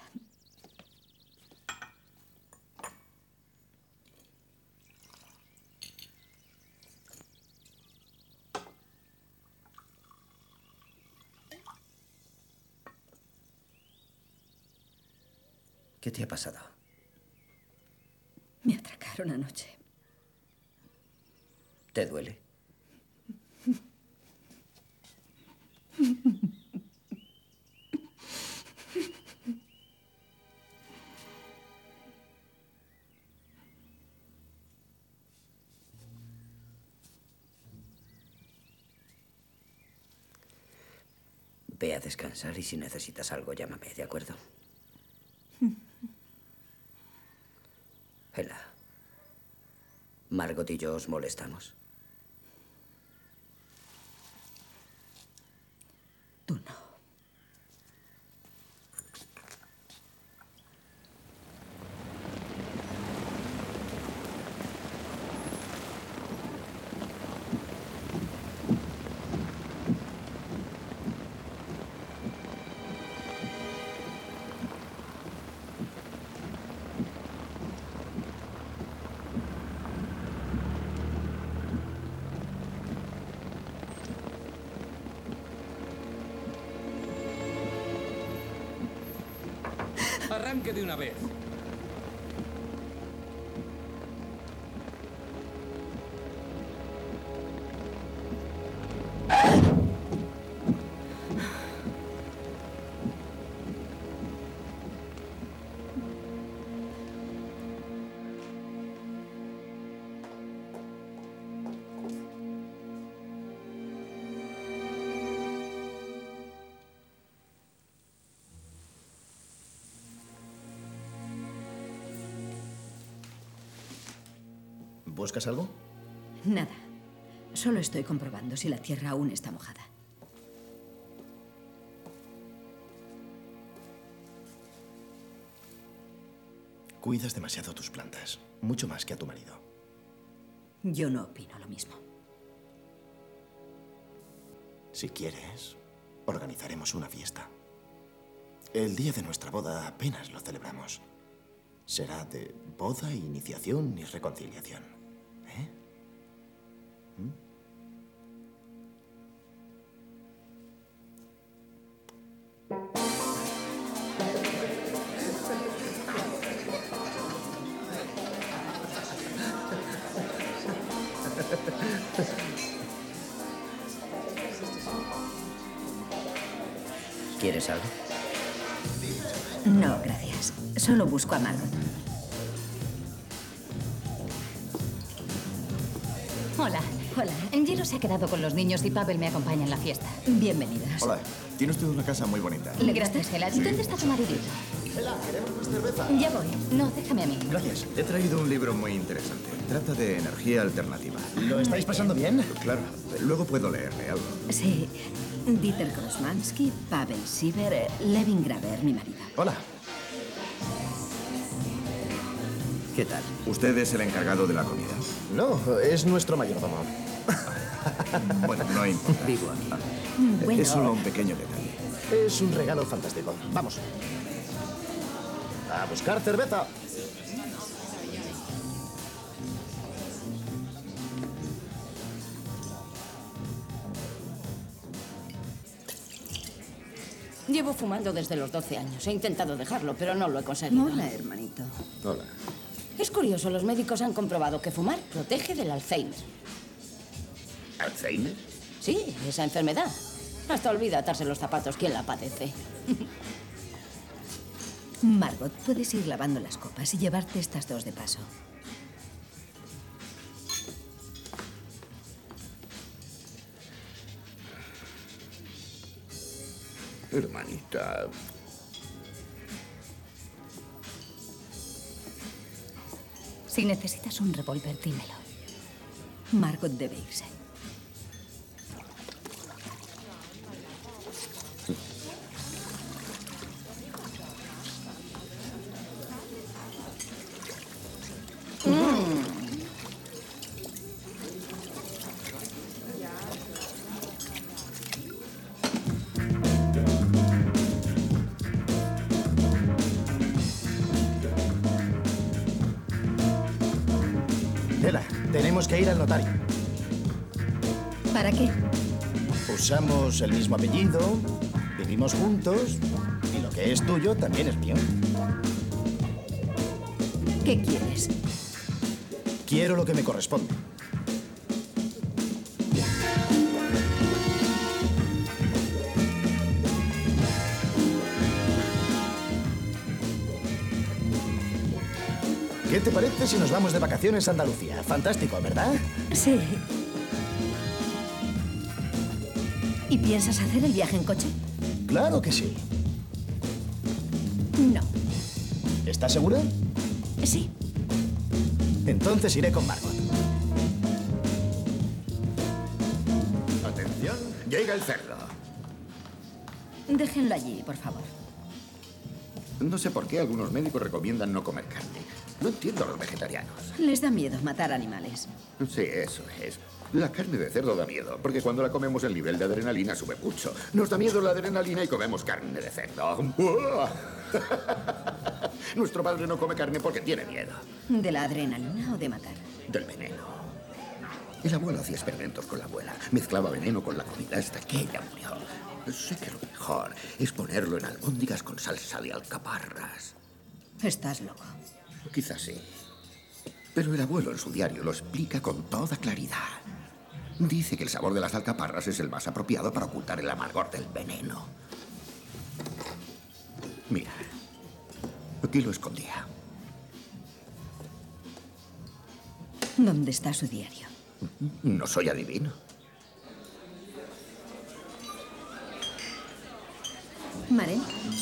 ¿Qué te ha pasado? Me atracaron anoche. ¿Te duele? Ve a descansar y si necesitas algo, llámame, ¿de acuerdo? Hela. Margot y yo os molestamos. Tú no. Arranque de una vez. ¿Buscas algo? Nada. Solo estoy comprobando si la tierra aún está mojada. Cuidas demasiado a tus plantas. Mucho más que a tu marido. Yo no opino lo mismo. Si quieres, organizaremos una fiesta. El día de nuestra boda apenas lo celebramos. Será de boda, iniciación y reconciliación. ¿Eh? ¿Mm? ¿Quieres algo? No, gracias. Solo busco a Margot. Hola. Hola. Angelo se ha quedado con los niños y Pavel me acompaña en la fiesta. Bienvenidas. Hola. Tiene usted una casa muy bonita. Gracias, Hela. ¿Y dónde está tu maridito? Hela, queremos más cerveza. Ya voy. No, déjame a mí. Gracias. He traído un libro muy interesante. Trata de energía alternativa. ¿Lo estáis pasando bien? Claro. Luego puedo leerle algo. Sí. Dieter Krosmansky, Pavel Sieber, Levin Graber, mi marido. Hola. ¿Qué tal? ¿Usted es el encargado de la comida? No, es nuestro mayordomo. Bueno, no importa. Vivo aquí. Bueno. Es solo un pequeño detalle. Es un regalo fantástico. Vamos. A buscar cerveza. Llevo fumando desde los doce años. He intentado dejarlo, pero no lo he conseguido. Hola, hermanito. Hola. Es curioso, los médicos han comprobado que fumar protege del Alzheimer. ¿Alzheimer? Sí, esa enfermedad. Hasta olvida atarse los zapatos quien la padece. Margot, puedes ir lavando las copas y llevarte estas dos de paso. Hermanita. Si necesitas un revólver, dímelo. Margot debe irse. Gela, tenemos que ir al notario. ¿Para qué? Usamos el mismo apellido, vivimos juntos y lo que es tuyo también es mío. ¿Qué quieres? Quiero lo que me corresponde. ¿Qué te parece si nos vamos de vacaciones a Andalucía? Fantástico, ¿verdad? Sí. ¿Y piensas hacer el viaje en coche? Claro que sí. No. ¿Estás segura? Sí. Entonces iré con Margot. Atención, llega el cerdo. Déjenlo allí, por favor. No sé por qué algunos médicos recomiendan no comer carne. No entiendo a los vegetarianos. Les da miedo matar animales. Sí, eso es. La carne de cerdo da miedo, porque cuando la comemos el nivel de adrenalina sube mucho. Nos da miedo la adrenalina y comemos carne de cerdo. Nuestro padre no come carne porque tiene miedo. ¿De la adrenalina o de matar? Del veneno. El abuelo hacía experimentos con la abuela. Mezclaba veneno con la comida hasta que ella murió. Sé que lo mejor es ponerlo en albóndigas con salsa de alcaparras. Estás loco. Quizás sí. Pero el abuelo en su diario lo explica con toda claridad. Dice que el sabor de las alcaparras es el más apropiado para ocultar el amargor del veneno. Mira, aquí lo escondía. ¿Dónde está su diario? No soy adivino. Maren.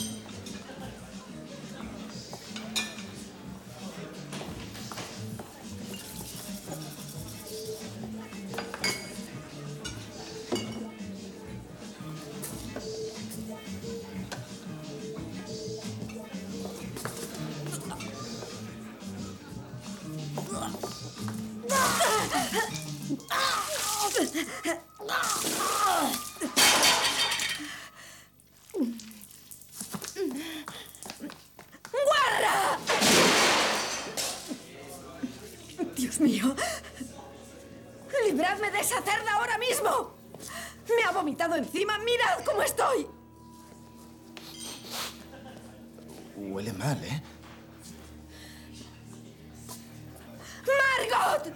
¡Guarra! Dios mío. ¡Libradme de esa cerda ahora mismo! ¡Me ha vomitado encima! ¡Mirad cómo estoy! Huele mal, ¿eh? ¡Margot!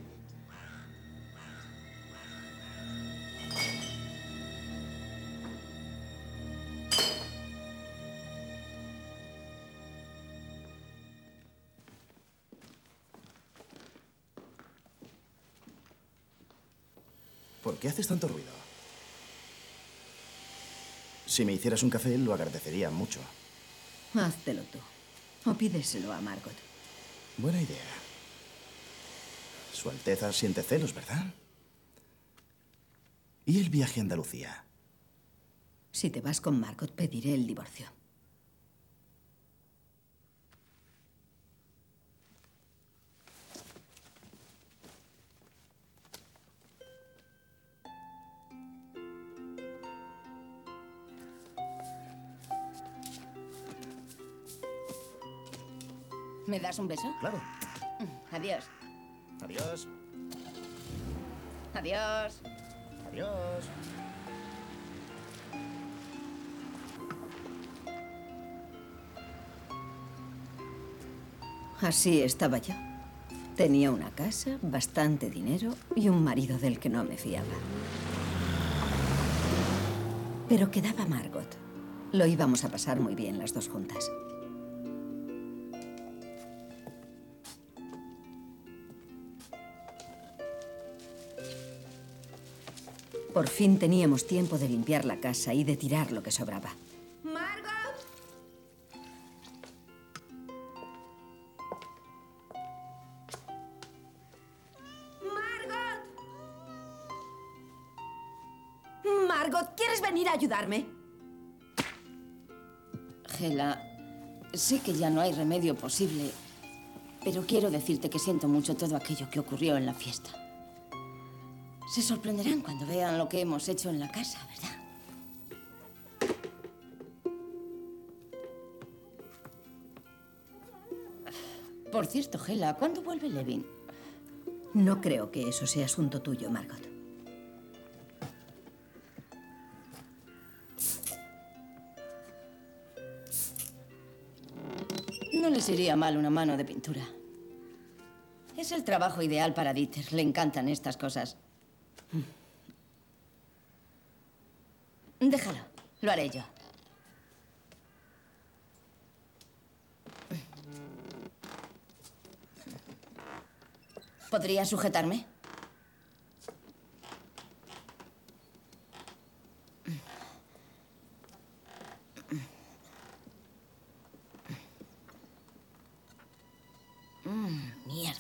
¿Por qué haces tanto ruido? Si me hicieras un café, lo agradecería mucho. Háztelo tú. O pídeselo a Margot. Buena idea. Su Alteza siente celos, ¿verdad? ¿Y el viaje a Andalucía? Si te vas con Margot, pediré el divorcio. ¿Me das un beso? Claro. Adiós. Adiós. Adiós. Adiós. Así estaba yo. Tenía una casa, bastante dinero y un marido del que no me fiaba. Pero quedaba Margot. Lo íbamos a pasar muy bien las dos juntas. Por fin teníamos tiempo de limpiar la casa y de tirar lo que sobraba. ¡Margot! ¡Margot! Margot, ¿quieres venir a ayudarme? Gela, sé que ya no hay remedio posible, pero quiero decirte que siento mucho todo aquello que ocurrió en la fiesta. Se sorprenderán cuando vean lo que hemos hecho en la casa, ¿verdad? Por cierto, Gela, ¿cuándo vuelve Levin? No creo que eso sea asunto tuyo, Margot. No les iría mal una mano de pintura. Es el trabajo ideal para Dieter. Le encantan estas cosas. Déjalo. Lo haré yo. ¿Podría sujetarme? Mm, mierda.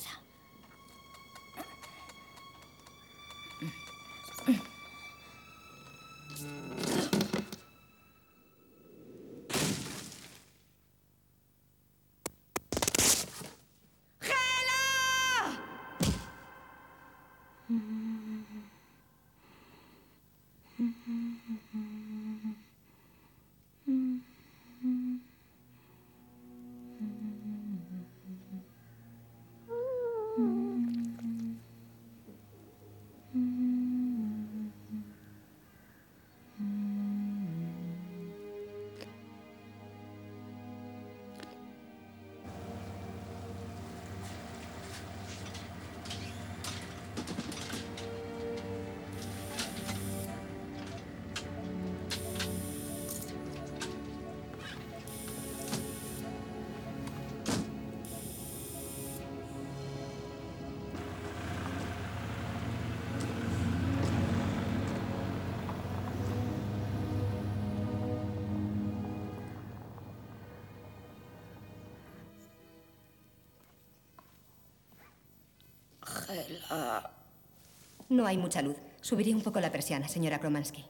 Hela. No hay mucha luz. Subiré un poco la persiana, señora Kromansky.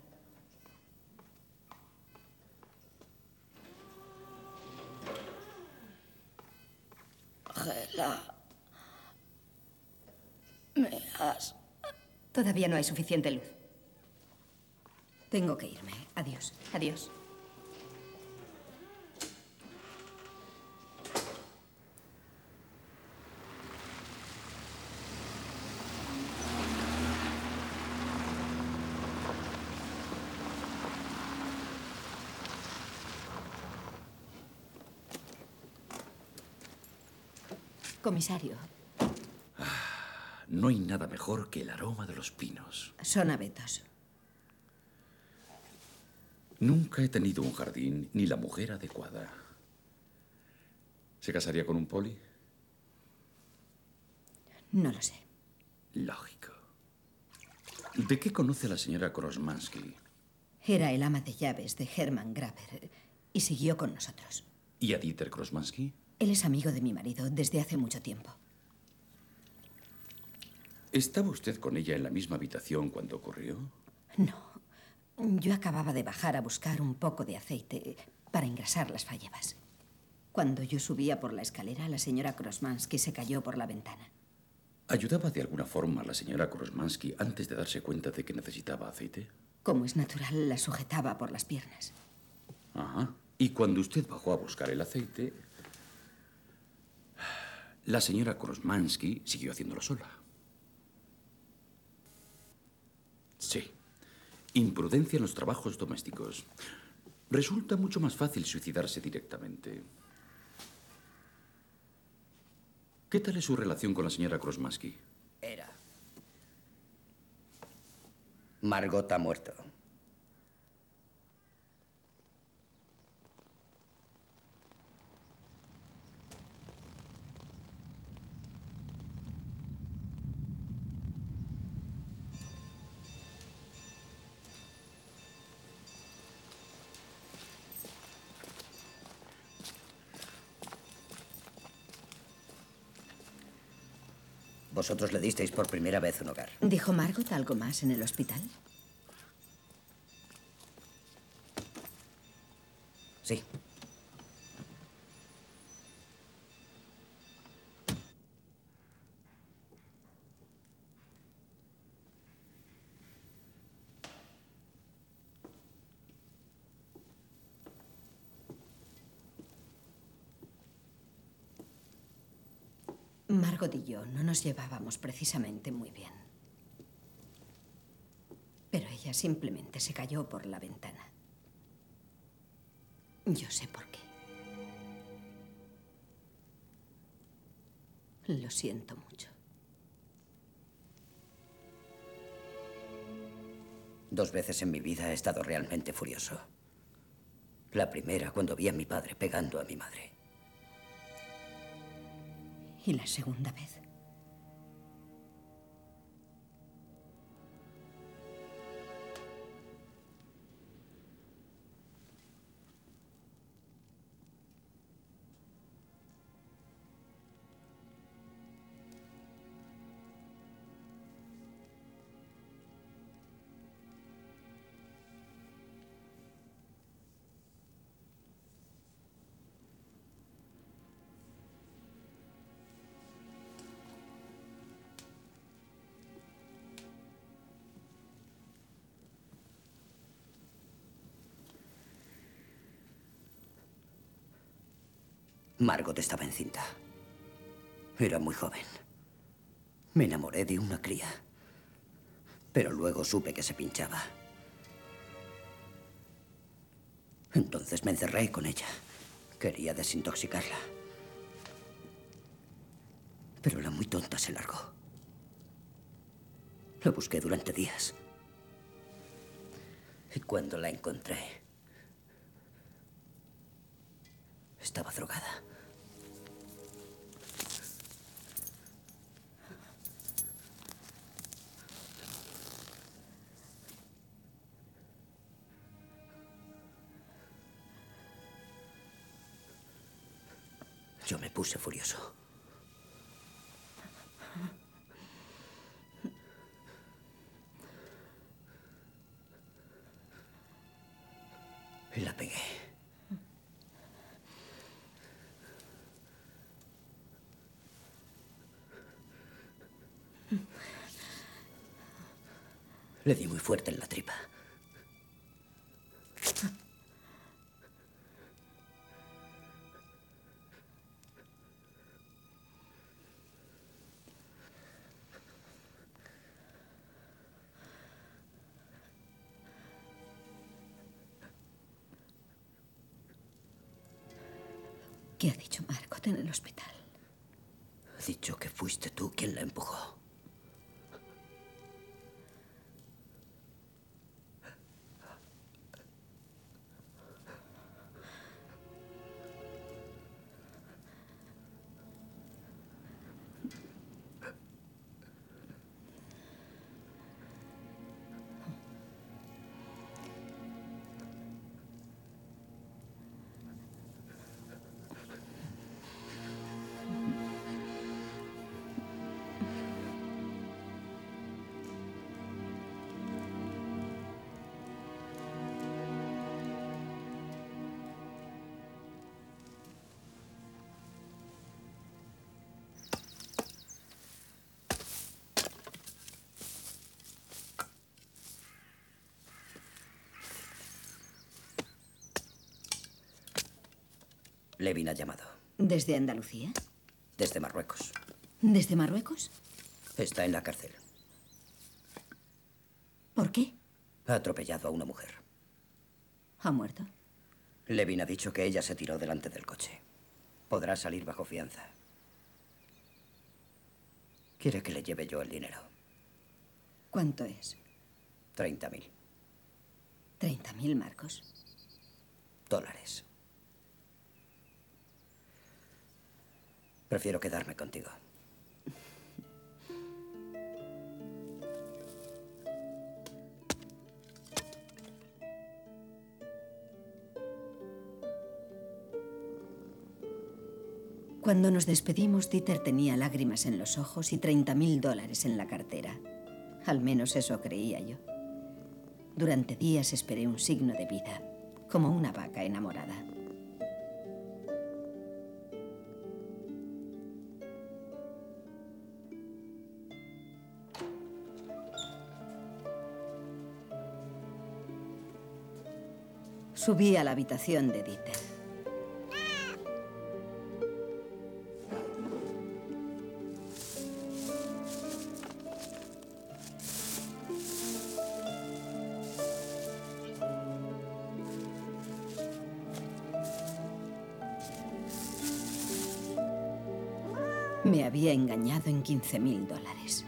Hela. Me has... Todavía no hay suficiente luz. Tengo que irme. Adiós. Adiós. Comisario, No hay nada mejor que el aroma de los pinos. son abetos. Nunca he tenido un jardín ni la mujer adecuada. ¿Se casaría con un poli? No lo sé. Lógico. ¿De qué conoce a la señora Krosmansky? Era el ama de llaves de Hermann Graber y siguió con nosotros. ¿Y a Dieter Krosmansky? Él es amigo de mi marido desde hace mucho tiempo. ¿Estaba usted con ella en la misma habitación cuando ocurrió? No. Yo acababa de bajar a buscar un poco de aceite para engrasar las fallebas. Cuando yo subía por la escalera, la señora Krosmansky se cayó por la ventana. ¿Ayudaba de alguna forma a la señora Krosmansky antes de darse cuenta de que necesitaba aceite? Como es natural, la sujetaba por las piernas. Ajá. Y cuando usted bajó a buscar el aceite, la señora Krosmansky siguió haciéndolo sola. Sí. Imprudencia en los trabajos domésticos. Resulta mucho más fácil suicidarse directamente. ¿Qué tal es su relación con la señora Krosmansky? Era. Margot ha muerto. Vosotros le disteis por primera vez un hogar. ¿Dijo Margot algo más en el hospital? Sí. Margot y yo no nos llevábamos precisamente muy bien. Pero ella simplemente se cayó por la ventana. Yo sé por qué. Lo siento mucho. Dos veces en mi vida he estado realmente furioso. La primera cuando vi a mi padre pegando a mi madre. ¿Y la segunda vez? Margot estaba encinta. Era muy joven. Me enamoré de una cría. Pero luego supe que se pinchaba. Entonces me encerré con ella. Quería desintoxicarla. Pero la muy tonta se largó. La busqué durante días. Y cuando la encontré, estaba drogada. Yo me puse furioso. Y la pegué. Le di muy fuerte en la tripa. ¿Qué ha dicho Margot en el hospital? Ha dicho que fuiste tú quien la empujó. Levin ha llamado. ¿Desde Andalucía? Desde Marruecos. ¿Desde Marruecos? Está en la cárcel. ¿Por qué? Ha atropellado a una mujer. ¿Ha muerto? Levin ha dicho que ella se tiró delante del coche. Podrá salir bajo fianza. Quiere que le lleve yo el dinero. ¿Cuánto es? Treinta mil. ¿Treinta mil marcos? Dólares. Prefiero quedarme contigo. Cuando nos despedimos, Dieter tenía lágrimas en los ojos y treinta mil dólares en la cartera. Al menos eso creía yo. Durante días esperé un signo de vida, como una vaca enamorada. Subí a la habitación de Dieter. Me había engañado en quince mil dólares.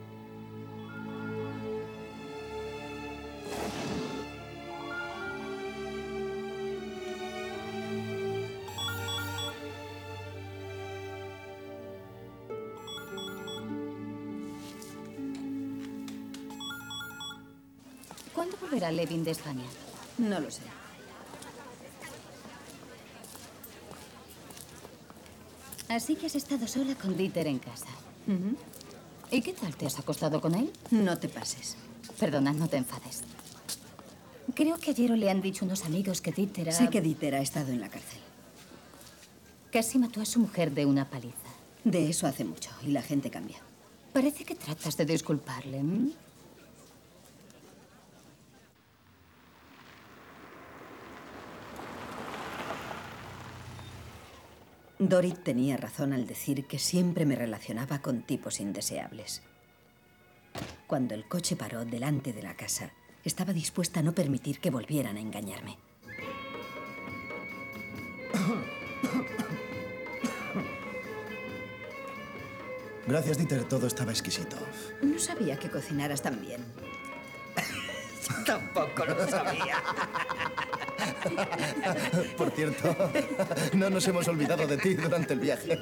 ¿Cuándo volverá Levin de España? No lo sé. Así que has estado sola con Dieter en casa. Uh-huh. ¿Y qué tal? ¿Te has acostado con él? No te pases. Perdona, no te enfades. Creo que ayer le han dicho unos amigos que Dieter ha... Sé que Dieter ha estado en la cárcel. Casi mató a su mujer de una paliza. De eso hace mucho, y la gente cambia. Parece que tratas de disculparle. ¿Mm? Dorit tenía razón al decir que siempre me relacionaba con tipos indeseables. Cuando el coche paró delante de la casa, estaba dispuesta a no permitir que volvieran a engañarme. Gracias, Dieter. Todo estaba exquisito. No sabía que cocinaras tan bien. Yo tampoco lo sabía. Por cierto, no nos hemos olvidado de ti durante el viaje.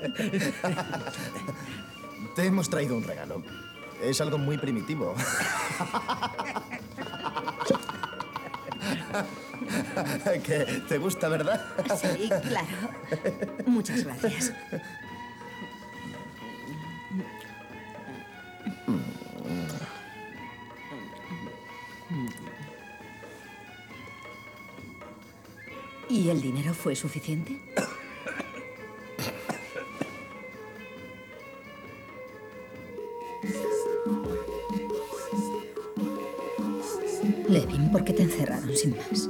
Te hemos traído un regalo. Es algo muy primitivo. ¿Qué? ¿Te gusta, verdad? Sí, claro. Muchas gracias. ¿Y el dinero fue suficiente? Levin, ¿por qué te encerraron sin más?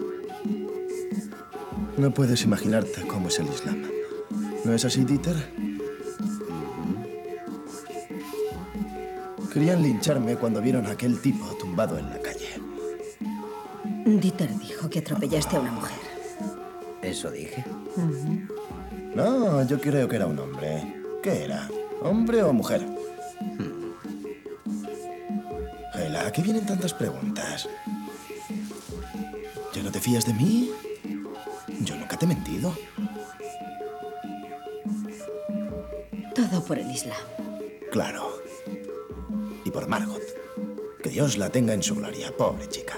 No puedes imaginarte cómo es el Islam. ¿No es así, Dieter? Querían lincharme cuando vieron a aquel tipo tumbado en la calle. Dieter dijo que atropellaste a una mujer. ¿Eso dije? Uh-huh. No, yo creo que era un hombre. ¿Qué era? ¿Hombre o mujer? Hela, ¿a qué vienen tantas preguntas? ¿Ya no te fías de mí? Yo nunca te he mentido. Todo por el Islam. Claro. Y por Margot. Que Dios la tenga en su gloria, pobre chica.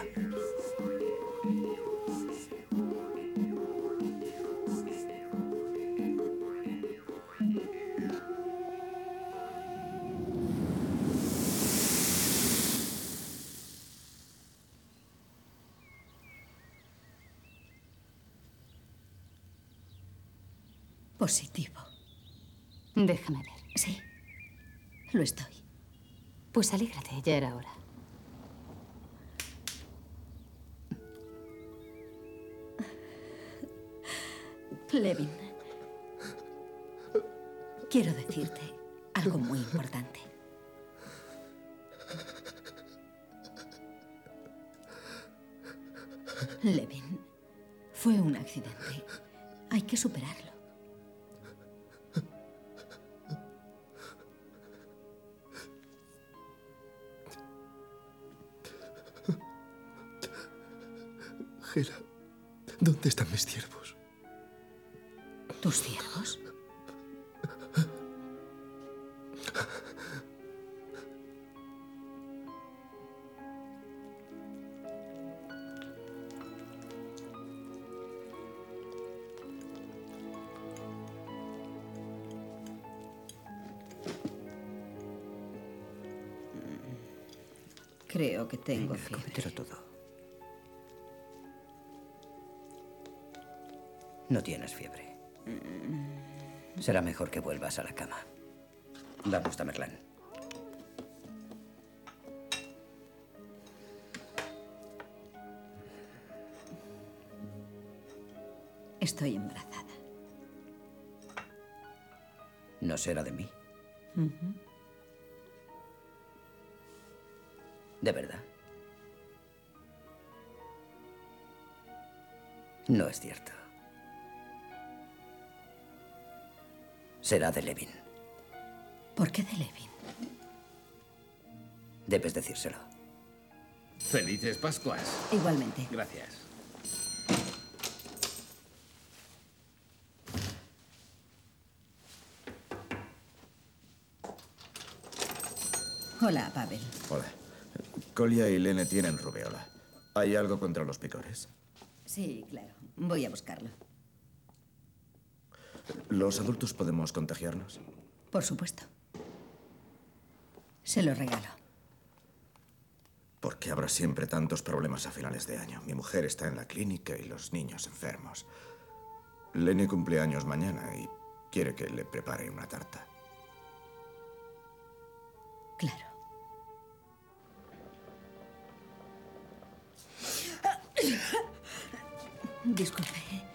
Positivo. Déjame ver. Sí, lo estoy. Pues alégrate, ya era hora. Levin, quiero decirte algo muy importante. Levin, fue un accidente. Hay que superarlo. Hela, ¿dónde están mis ciervos? ¿Tus ciervos? Creo que tengo Venga, fiebre. cómetelo todo. No tienes fiebre. Será mejor que vuelvas a la cama. Vamos, Tamerlán. Estoy embarazada. ¿No será de mí? Uh-huh. ¿De verdad? No es cierto. Será de Levin. ¿Por qué de Levin? Debes decírselo. Felices Pascuas. Igualmente. Gracias. Hola, Pavel. Hola. Kolia y Lene tienen rubeola. ¿Hay algo contra los picores? Sí, claro. Voy a buscarlo. ¿Los adultos podemos contagiarnos? Por supuesto. Se lo regalo. ¿Por qué habrá siempre tantos problemas a finales de año? Mi mujer está en la clínica y los niños enfermos. Lene cumple años mañana y quiere que le prepare una tarta. Claro. Disculpe.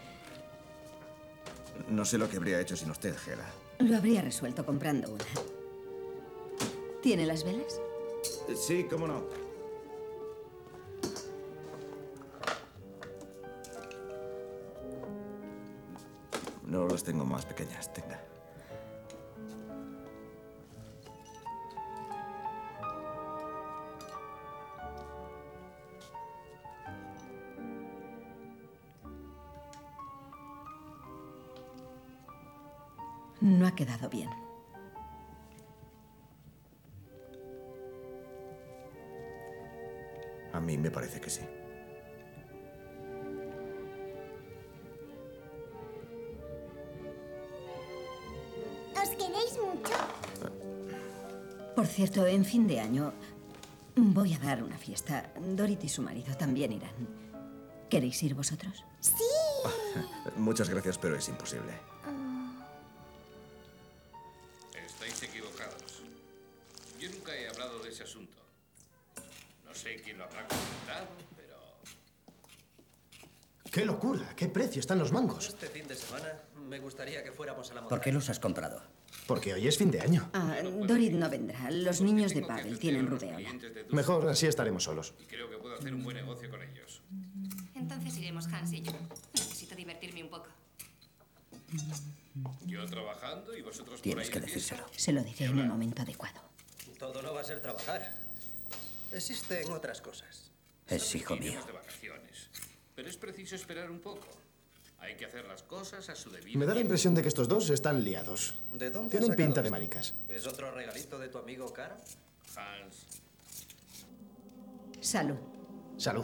No sé lo que habría hecho sin usted, Hela. Lo habría resuelto comprando una. ¿Tiene las velas? Sí, cómo no. No las tengo más pequeñas, tenga. No ha quedado bien. A mí me parece que sí. ¿Os queréis mucho? Por cierto, en fin de año voy a dar una fiesta. Dorit y su marido también irán. ¿Queréis ir vosotros? Sí. Muchas gracias, pero es imposible. Estáis equivocados. Yo nunca he hablado de ese asunto. No sé quién lo habrá comentado, pero... ¡Qué locura! ¿Qué precio están los mangos? Este fin de semana me gustaría que fuéramos a la montaña. ¿Por qué los has comprado? Porque hoy es fin de año. Ah, Dorit no vendrá. Los niños de Pavel tienen rubeola. Mejor así estaremos solos. Y creo que puedo hacer un buen negocio con ellos. Entonces iremos Hans y yo. Necesito divertirme un poco. Yo trabajando y vosotros por Tienes ahí que de fiesta. decírselo. Se lo diré en el momento adecuado. Todo no va a ser trabajar. Existen otras cosas. Es hijo mío. Iremos de vacaciones. Pero es preciso esperar un poco. Hay que hacer las cosas a su debido Me da la tiempo. impresión de que estos dos están liados. ¿De dónde has Tienen sacado pinta de esto? maricas. ¿Es otro regalito de tu amigo Cara? Hans. Salud. Salud.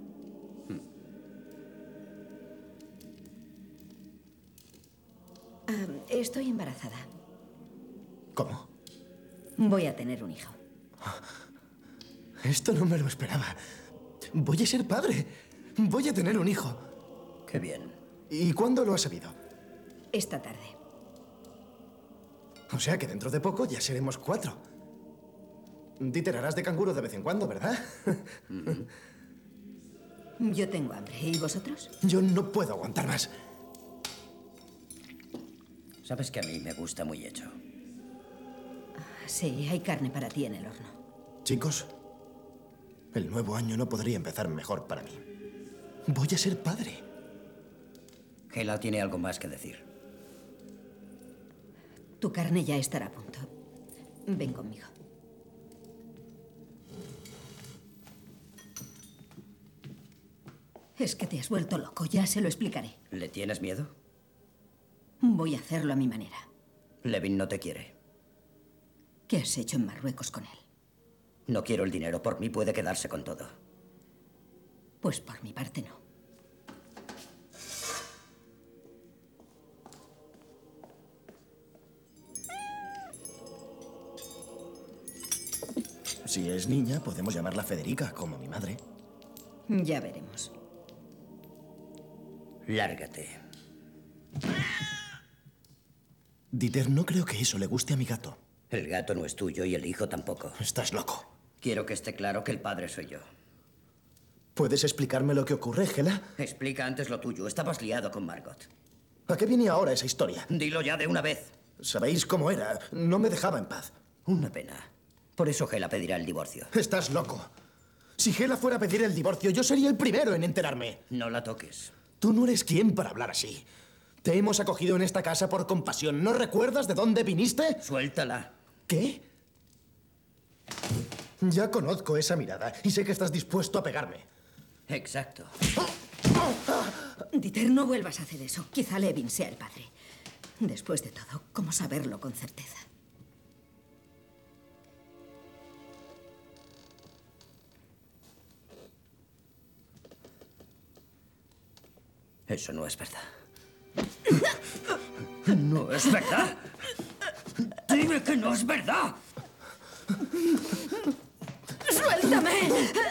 Ah, estoy embarazada. ¿Cómo? Voy a tener un hijo. Esto no me lo esperaba. Voy a ser padre. Voy a tener un hijo. Qué bien. ¿Y cuándo lo has sabido? Esta tarde. O sea que dentro de poco ya seremos cuatro. Dieter, harás de canguro de vez en cuando, ¿verdad? Yo tengo hambre. ¿Y vosotros? Yo no puedo aguantar más. Sabes que a mí me gusta muy hecho. Sí, hay carne para ti en el horno. Chicos, el nuevo año no podría empezar mejor para mí. Voy a ser padre. Hela tiene algo más que decir. Tu carne ya estará a punto. Ven conmigo. Es que te has vuelto loco, ya se lo explicaré. ¿Le tienes miedo? Voy a hacerlo a mi manera. Levin no te quiere. ¿Qué has hecho en Marruecos con él? No quiero el dinero. Por mí puede quedarse con todo. Pues por mi parte no. Si es niña, podemos llamarla Federica, como mi madre. Ya veremos. Lárgate. Dieter, no creo que eso le guste a mi gato. El gato no es tuyo y el hijo tampoco. Estás loco. Quiero que esté claro que el padre soy yo. ¿Puedes explicarme lo que ocurre, Hela? Explica antes lo tuyo. Estabas liado con Margot. ¿A qué viene ahora esa historia? Dilo ya de una vez. ¿Sabéis cómo era? No me dejaba en paz. Una pena. Por eso Hela pedirá el divorcio. Estás loco. Si Hela fuera a pedir el divorcio, yo sería el primero en enterarme. No la toques. Tú no eres quien para hablar así. Te hemos acogido en esta casa por compasión. ¿No recuerdas de dónde viniste? Suéltala. ¿Qué? Ya conozco esa mirada y sé que estás dispuesto a pegarme. Exacto. Dieter, no vuelvas a hacer eso. Quizá Levin sea el padre. Después de todo, ¿cómo saberlo con certeza? Eso no es verdad. ¿No es verdad? ¡Dime que no es verdad! ¡Suéltame!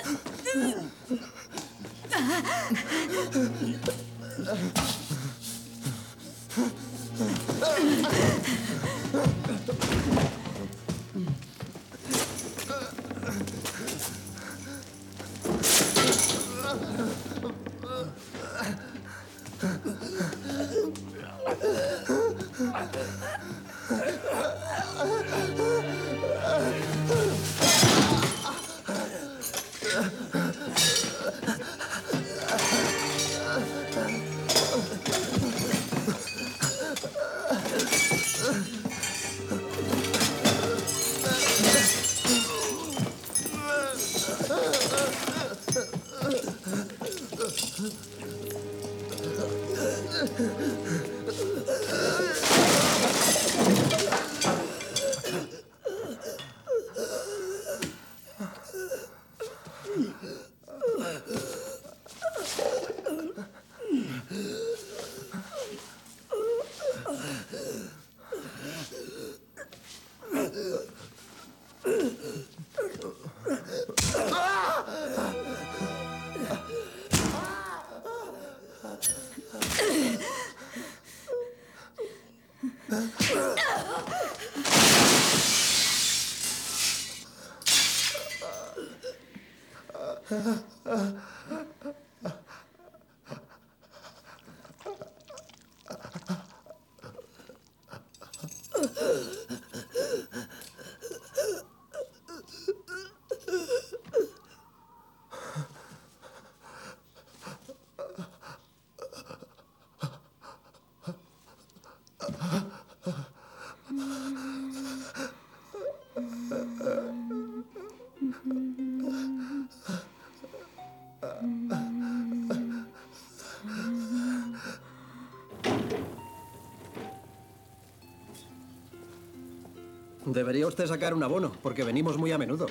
Debería usted sacar un abono, porque venimos muy a menudo.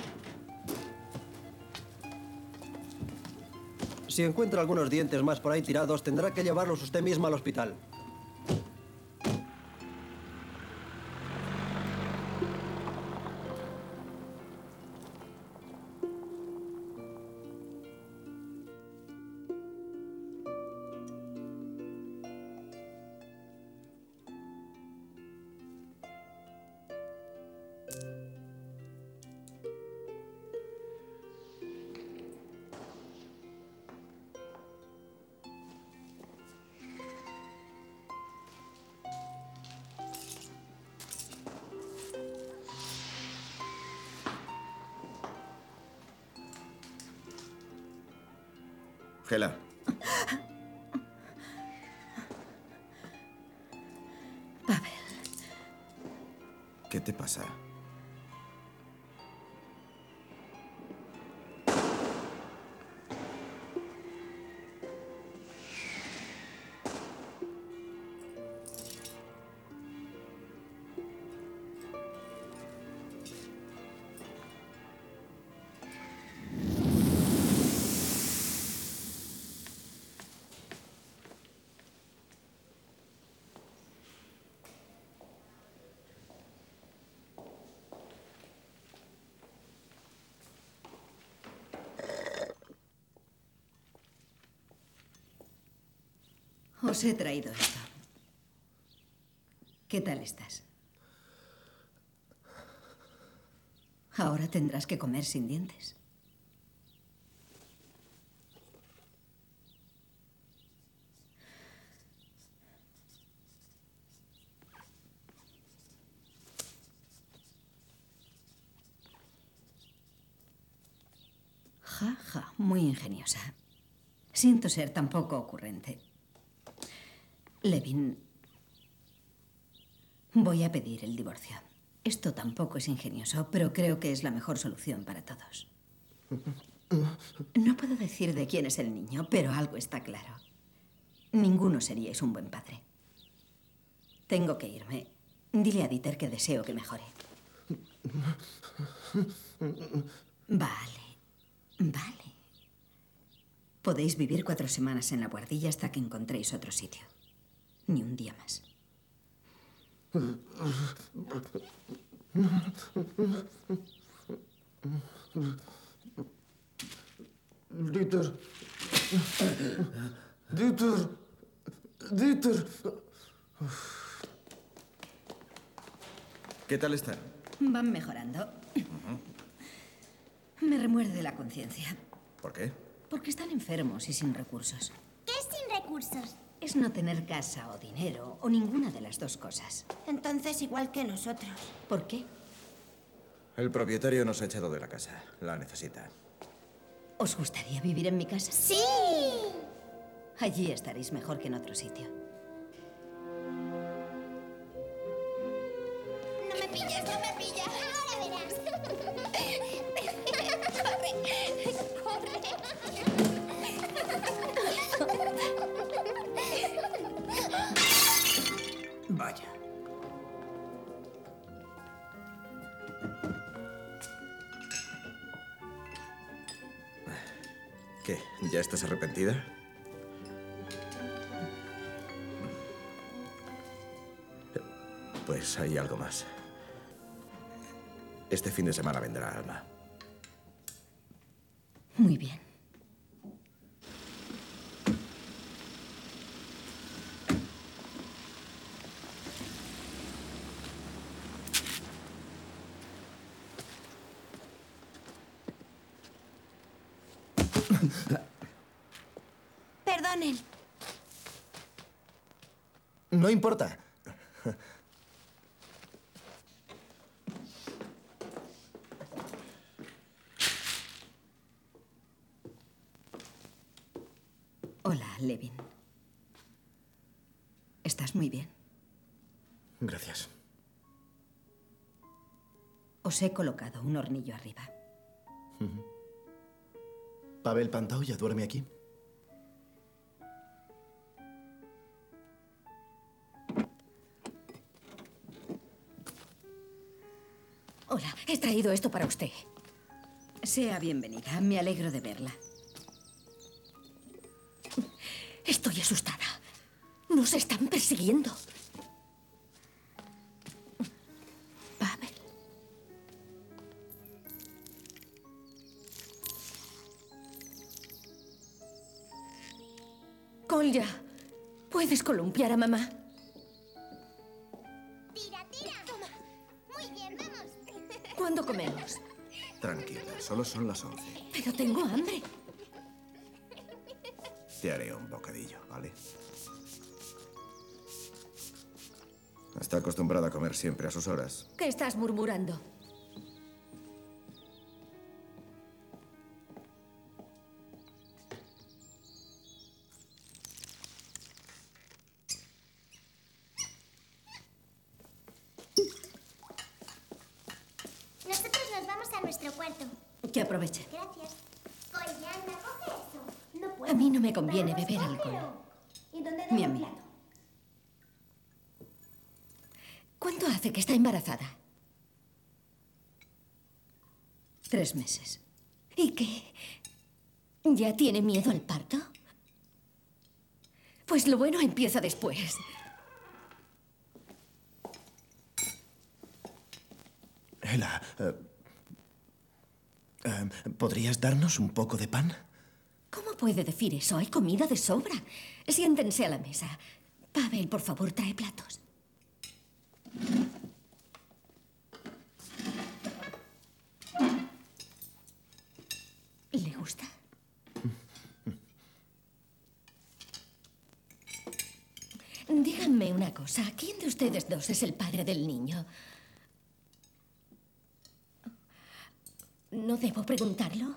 Si encuentra algunos dientes más por ahí tirados, tendrá que llevarlos usted misma al hospital. Hela. Pavel. ¿Qué te pasa? Os he traído esto. ¿Qué tal estás? Ahora tendrás que comer sin dientes. Ja, ja, muy ingeniosa. Siento ser tan poco ocurrente. Levin, voy a pedir el divorcio. Esto tampoco es ingenioso, pero creo que es la mejor solución para todos. No puedo decir de quién es el niño, pero algo está claro. Ninguno seríais un buen padre. Tengo que irme. Dile a Dieter que deseo que mejore. Vale, vale. Podéis vivir cuatro semanas en la guardilla hasta que encontréis otro sitio. Ni un día más. Dieter. Dieter. Dieter. ¿Qué tal están? Van mejorando. Me remuerde la conciencia. ¿Por qué? Porque están enfermos y sin recursos. ¿Qué es sin recursos? Es no tener casa o dinero o ninguna de las dos cosas. Entonces igual que nosotros. ¿Por qué? El propietario nos ha echado de la casa. La necesita. ¿Os gustaría vivir en mi casa? ¡Sí! Allí estaréis mejor que en otro sitio. No me pilles, no me pilles. Ahora verás. Corre, corre. Vaya. ¿Qué? ¿Ya estás arrepentida? Pues hay algo más. Este fin de semana vendrá Alma. Muy bien. Perdonen. No importa. Hola, Levin. ¿Estás muy bien? Gracias. Os he colocado un hornillo arriba. ¿Pavel Pantau ya duerme aquí? Hola, he traído esto para usted. Sea bienvenida. Me alegro de verla. Estoy asustada. Nos están persiguiendo. Pavel. Kolya, ¿puedes columpiar a mamá? Tira, tira. Toma. Muy bien, vamos. ¿Cuándo comemos? Tranquila, solo son las once. Pero tengo hambre. Te haré un bocadillo, ¿vale? Está acostumbrada a comer siempre a sus horas. ¿Qué estás murmurando? Nosotros nos vamos a nuestro cuarto. Que aproveche. Gracias. Oye, anda, coge eso. No puedo. A mí no me conviene Vamos, beber cógelo. alcohol. ¿Y dónde dejo Mi el amigo. plato? ¿Cuánto hace que está embarazada? Tres meses. ¿Y qué? ¿Ya tiene miedo al parto? Pues lo bueno empieza después. Ela, eh, eh, ¿podrías darnos un poco de pan? ¿Cómo puede decir eso? Hay comida de sobra. Siéntense a la mesa. Pavel, por favor, trae platos. ¿Le gusta? Díganme una cosa. ¿Quién de ustedes dos es el padre del niño? ¿No debo preguntarlo?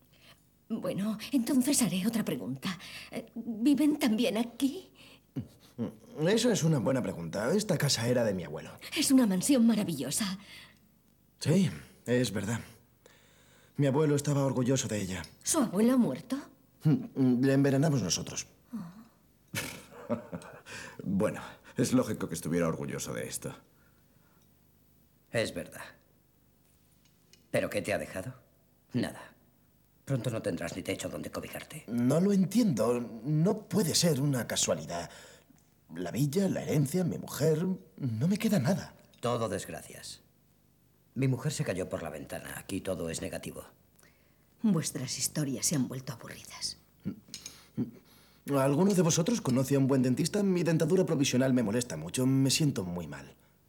Bueno, entonces haré otra pregunta. ¿Viven también aquí? Eso es una buena pregunta. Esta casa era de mi abuelo. Es una mansión maravillosa. Sí, es verdad. Mi abuelo estaba orgulloso de ella. ¿Su abuelo ha muerto? Le envenenamos nosotros. Bueno, es lógico que estuviera orgulloso de esto. Es verdad. ¿Pero qué te ha dejado? Nada. Pronto no tendrás ni techo donde cobijarte. No lo entiendo. No puede ser una casualidad. La villa, la herencia, mi mujer... No me queda nada. Todo desgracias. Mi mujer se cayó por la ventana. Aquí todo es negativo. Vuestras historias se han vuelto aburridas. ¿Alguno de vosotros conoce a un buen dentista? Mi dentadura provisional me molesta mucho. Me siento muy mal.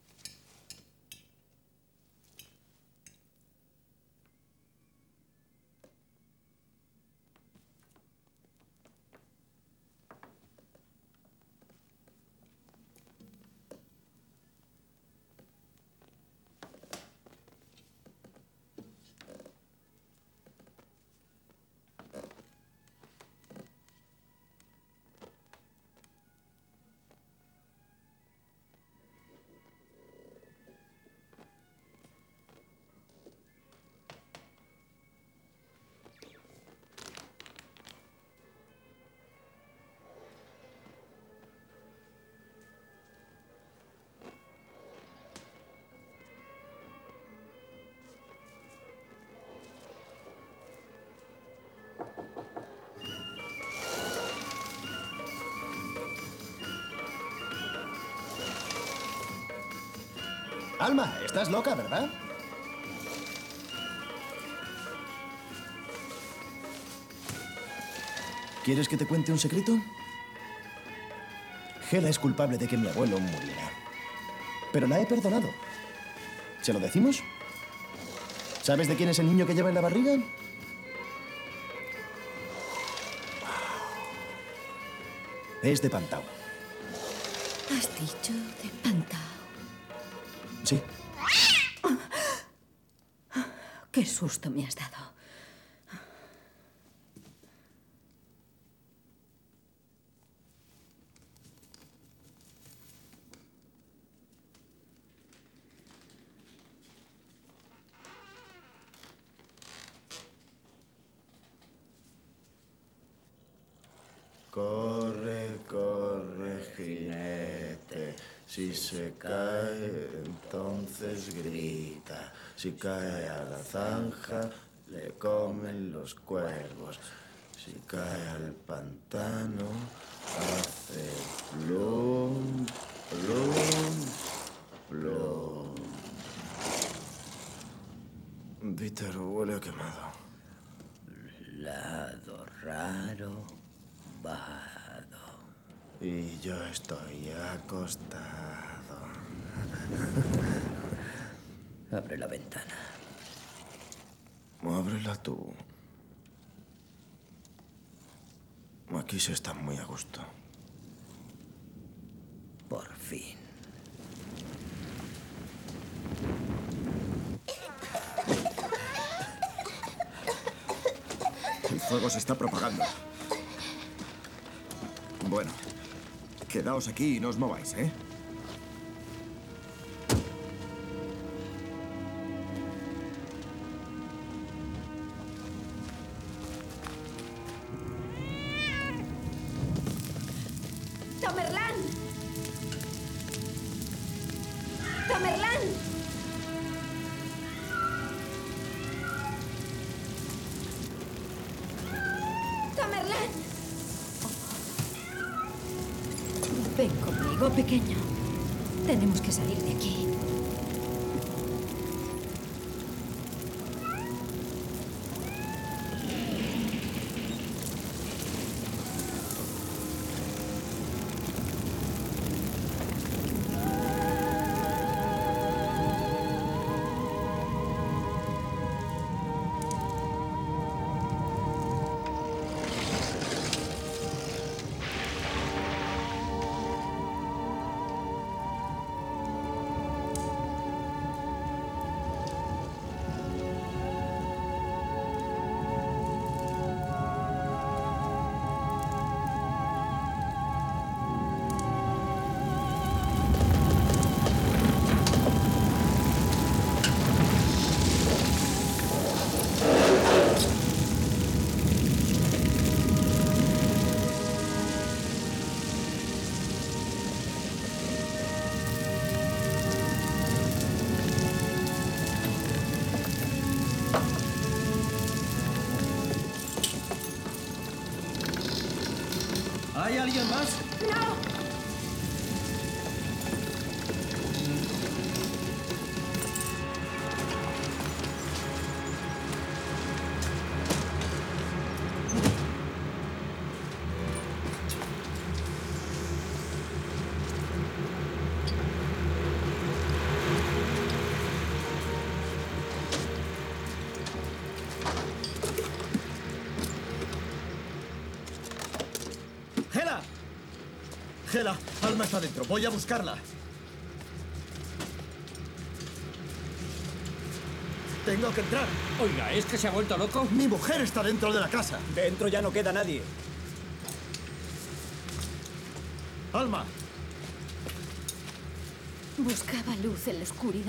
Alma, estás loca, ¿verdad? ¿Quieres que te cuente un secreto? Hela es culpable de que mi abuelo muriera. Pero la he perdonado. ¿Se lo decimos? ¿Sabes de quién es el niño que lleva en la barriga? Es de Pantao. ¿Has dicho de Pantao? Sí. Qué susto me has dado. Corre, corre, jinete. Si se cae, entonces grita. Si cae a la zanja, le comen los cuervos. Si cae al pantano, hace plum, plum, plum. Peter, huele a quemado. Lado raro, bajado. Y yo estoy acostado. Abre la ventana. Ábrela tú. Aquí se está muy a gusto. Por fin. El fuego se está propagando. Bueno, quedaos aquí y no os mováis, ¿eh? ¡Tamerlán! ¡Tamerlán! ¡Tamerlán! Ven conmigo, pequeño. Tenemos que salir de aquí. ¿Hay alguien más? ¡No! ¡Gela! Gela, Alma está dentro. Voy a buscarla. Tengo que entrar. Oiga, ¿es que se ha vuelto loco? Mi mujer está dentro de la casa. Dentro ya no queda nadie. Alma. Buscaba luz en la oscuridad.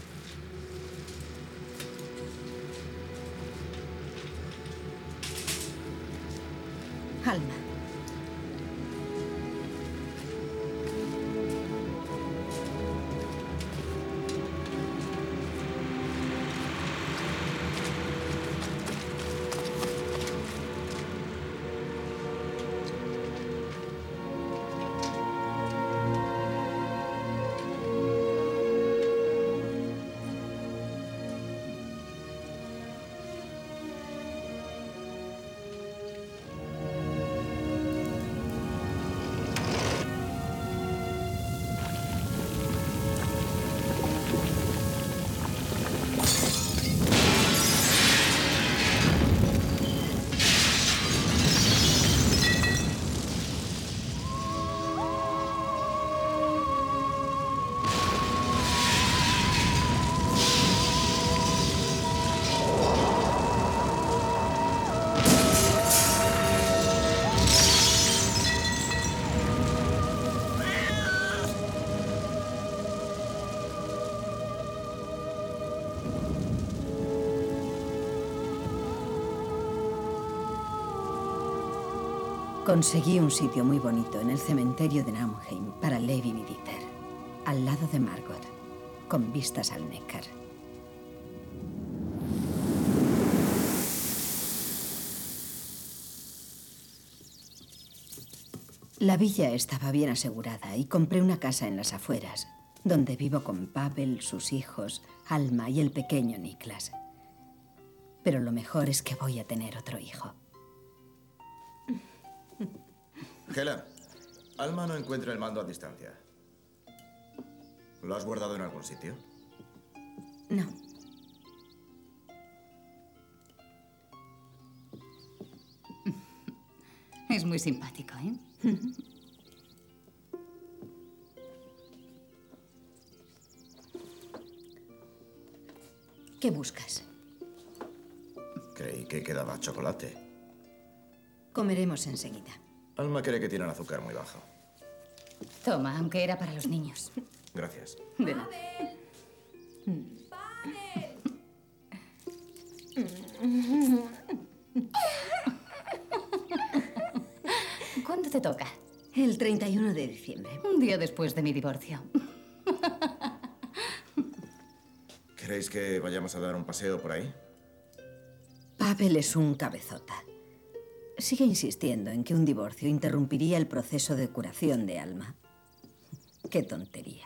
Alma. Conseguí un sitio muy bonito en el cementerio de Naumheim para Levin y Dieter, al lado de Margot, con vistas al Neckar. La villa estaba bien asegurada y compré una casa en las afueras, donde vivo con Pavel, sus hijos, Alma y el pequeño Niklas. Pero lo mejor es que voy a tener otro hijo. Gela, Alma no encuentra el mando a distancia. ¿Lo has guardado en algún sitio? No. Es muy simpático, ¿eh? ¿Qué buscas? Creí que quedaba chocolate. Comeremos enseguida. Alma cree que tiene el azúcar muy bajo. Toma, aunque era para los niños. Gracias. De nada. ¿Cuándo te toca? El treinta y uno de diciembre. Un día después de mi divorcio. ¿Queréis que vayamos a dar un paseo por ahí? Pavel es un cabezota. Sigue insistiendo en que un divorcio interrumpiría el proceso de curación de Alma. Qué tontería.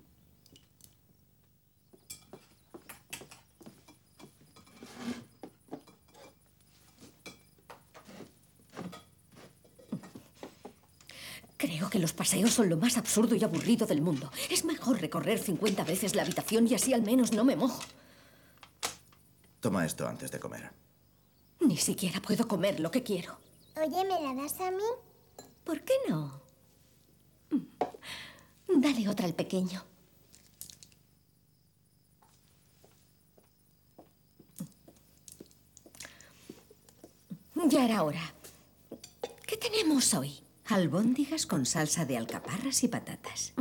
Creo que los paseos son lo más absurdo y aburrido del mundo. Es mejor recorrer cincuenta veces la habitación y así al menos no me mojo. Toma esto antes de comer. Ni siquiera puedo comer lo que quiero. Oye, ¿me la das a mí? ¿Por qué no? Dale otra al pequeño. Ya era hora. ¿Qué tenemos hoy? Albóndigas con salsa de alcaparras y patatas.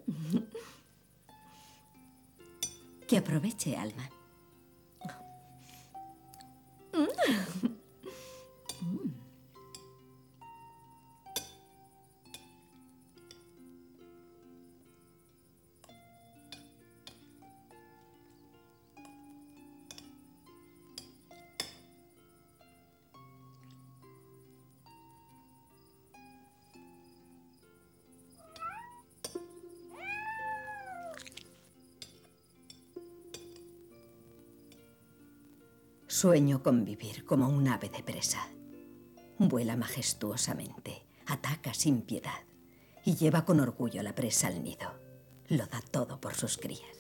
Que aproveche, Alma. Sueño con vivir como un ave de presa. Vuela majestuosamente, ataca sin piedad y lleva con orgullo la presa al nido. Lo da todo por sus crías.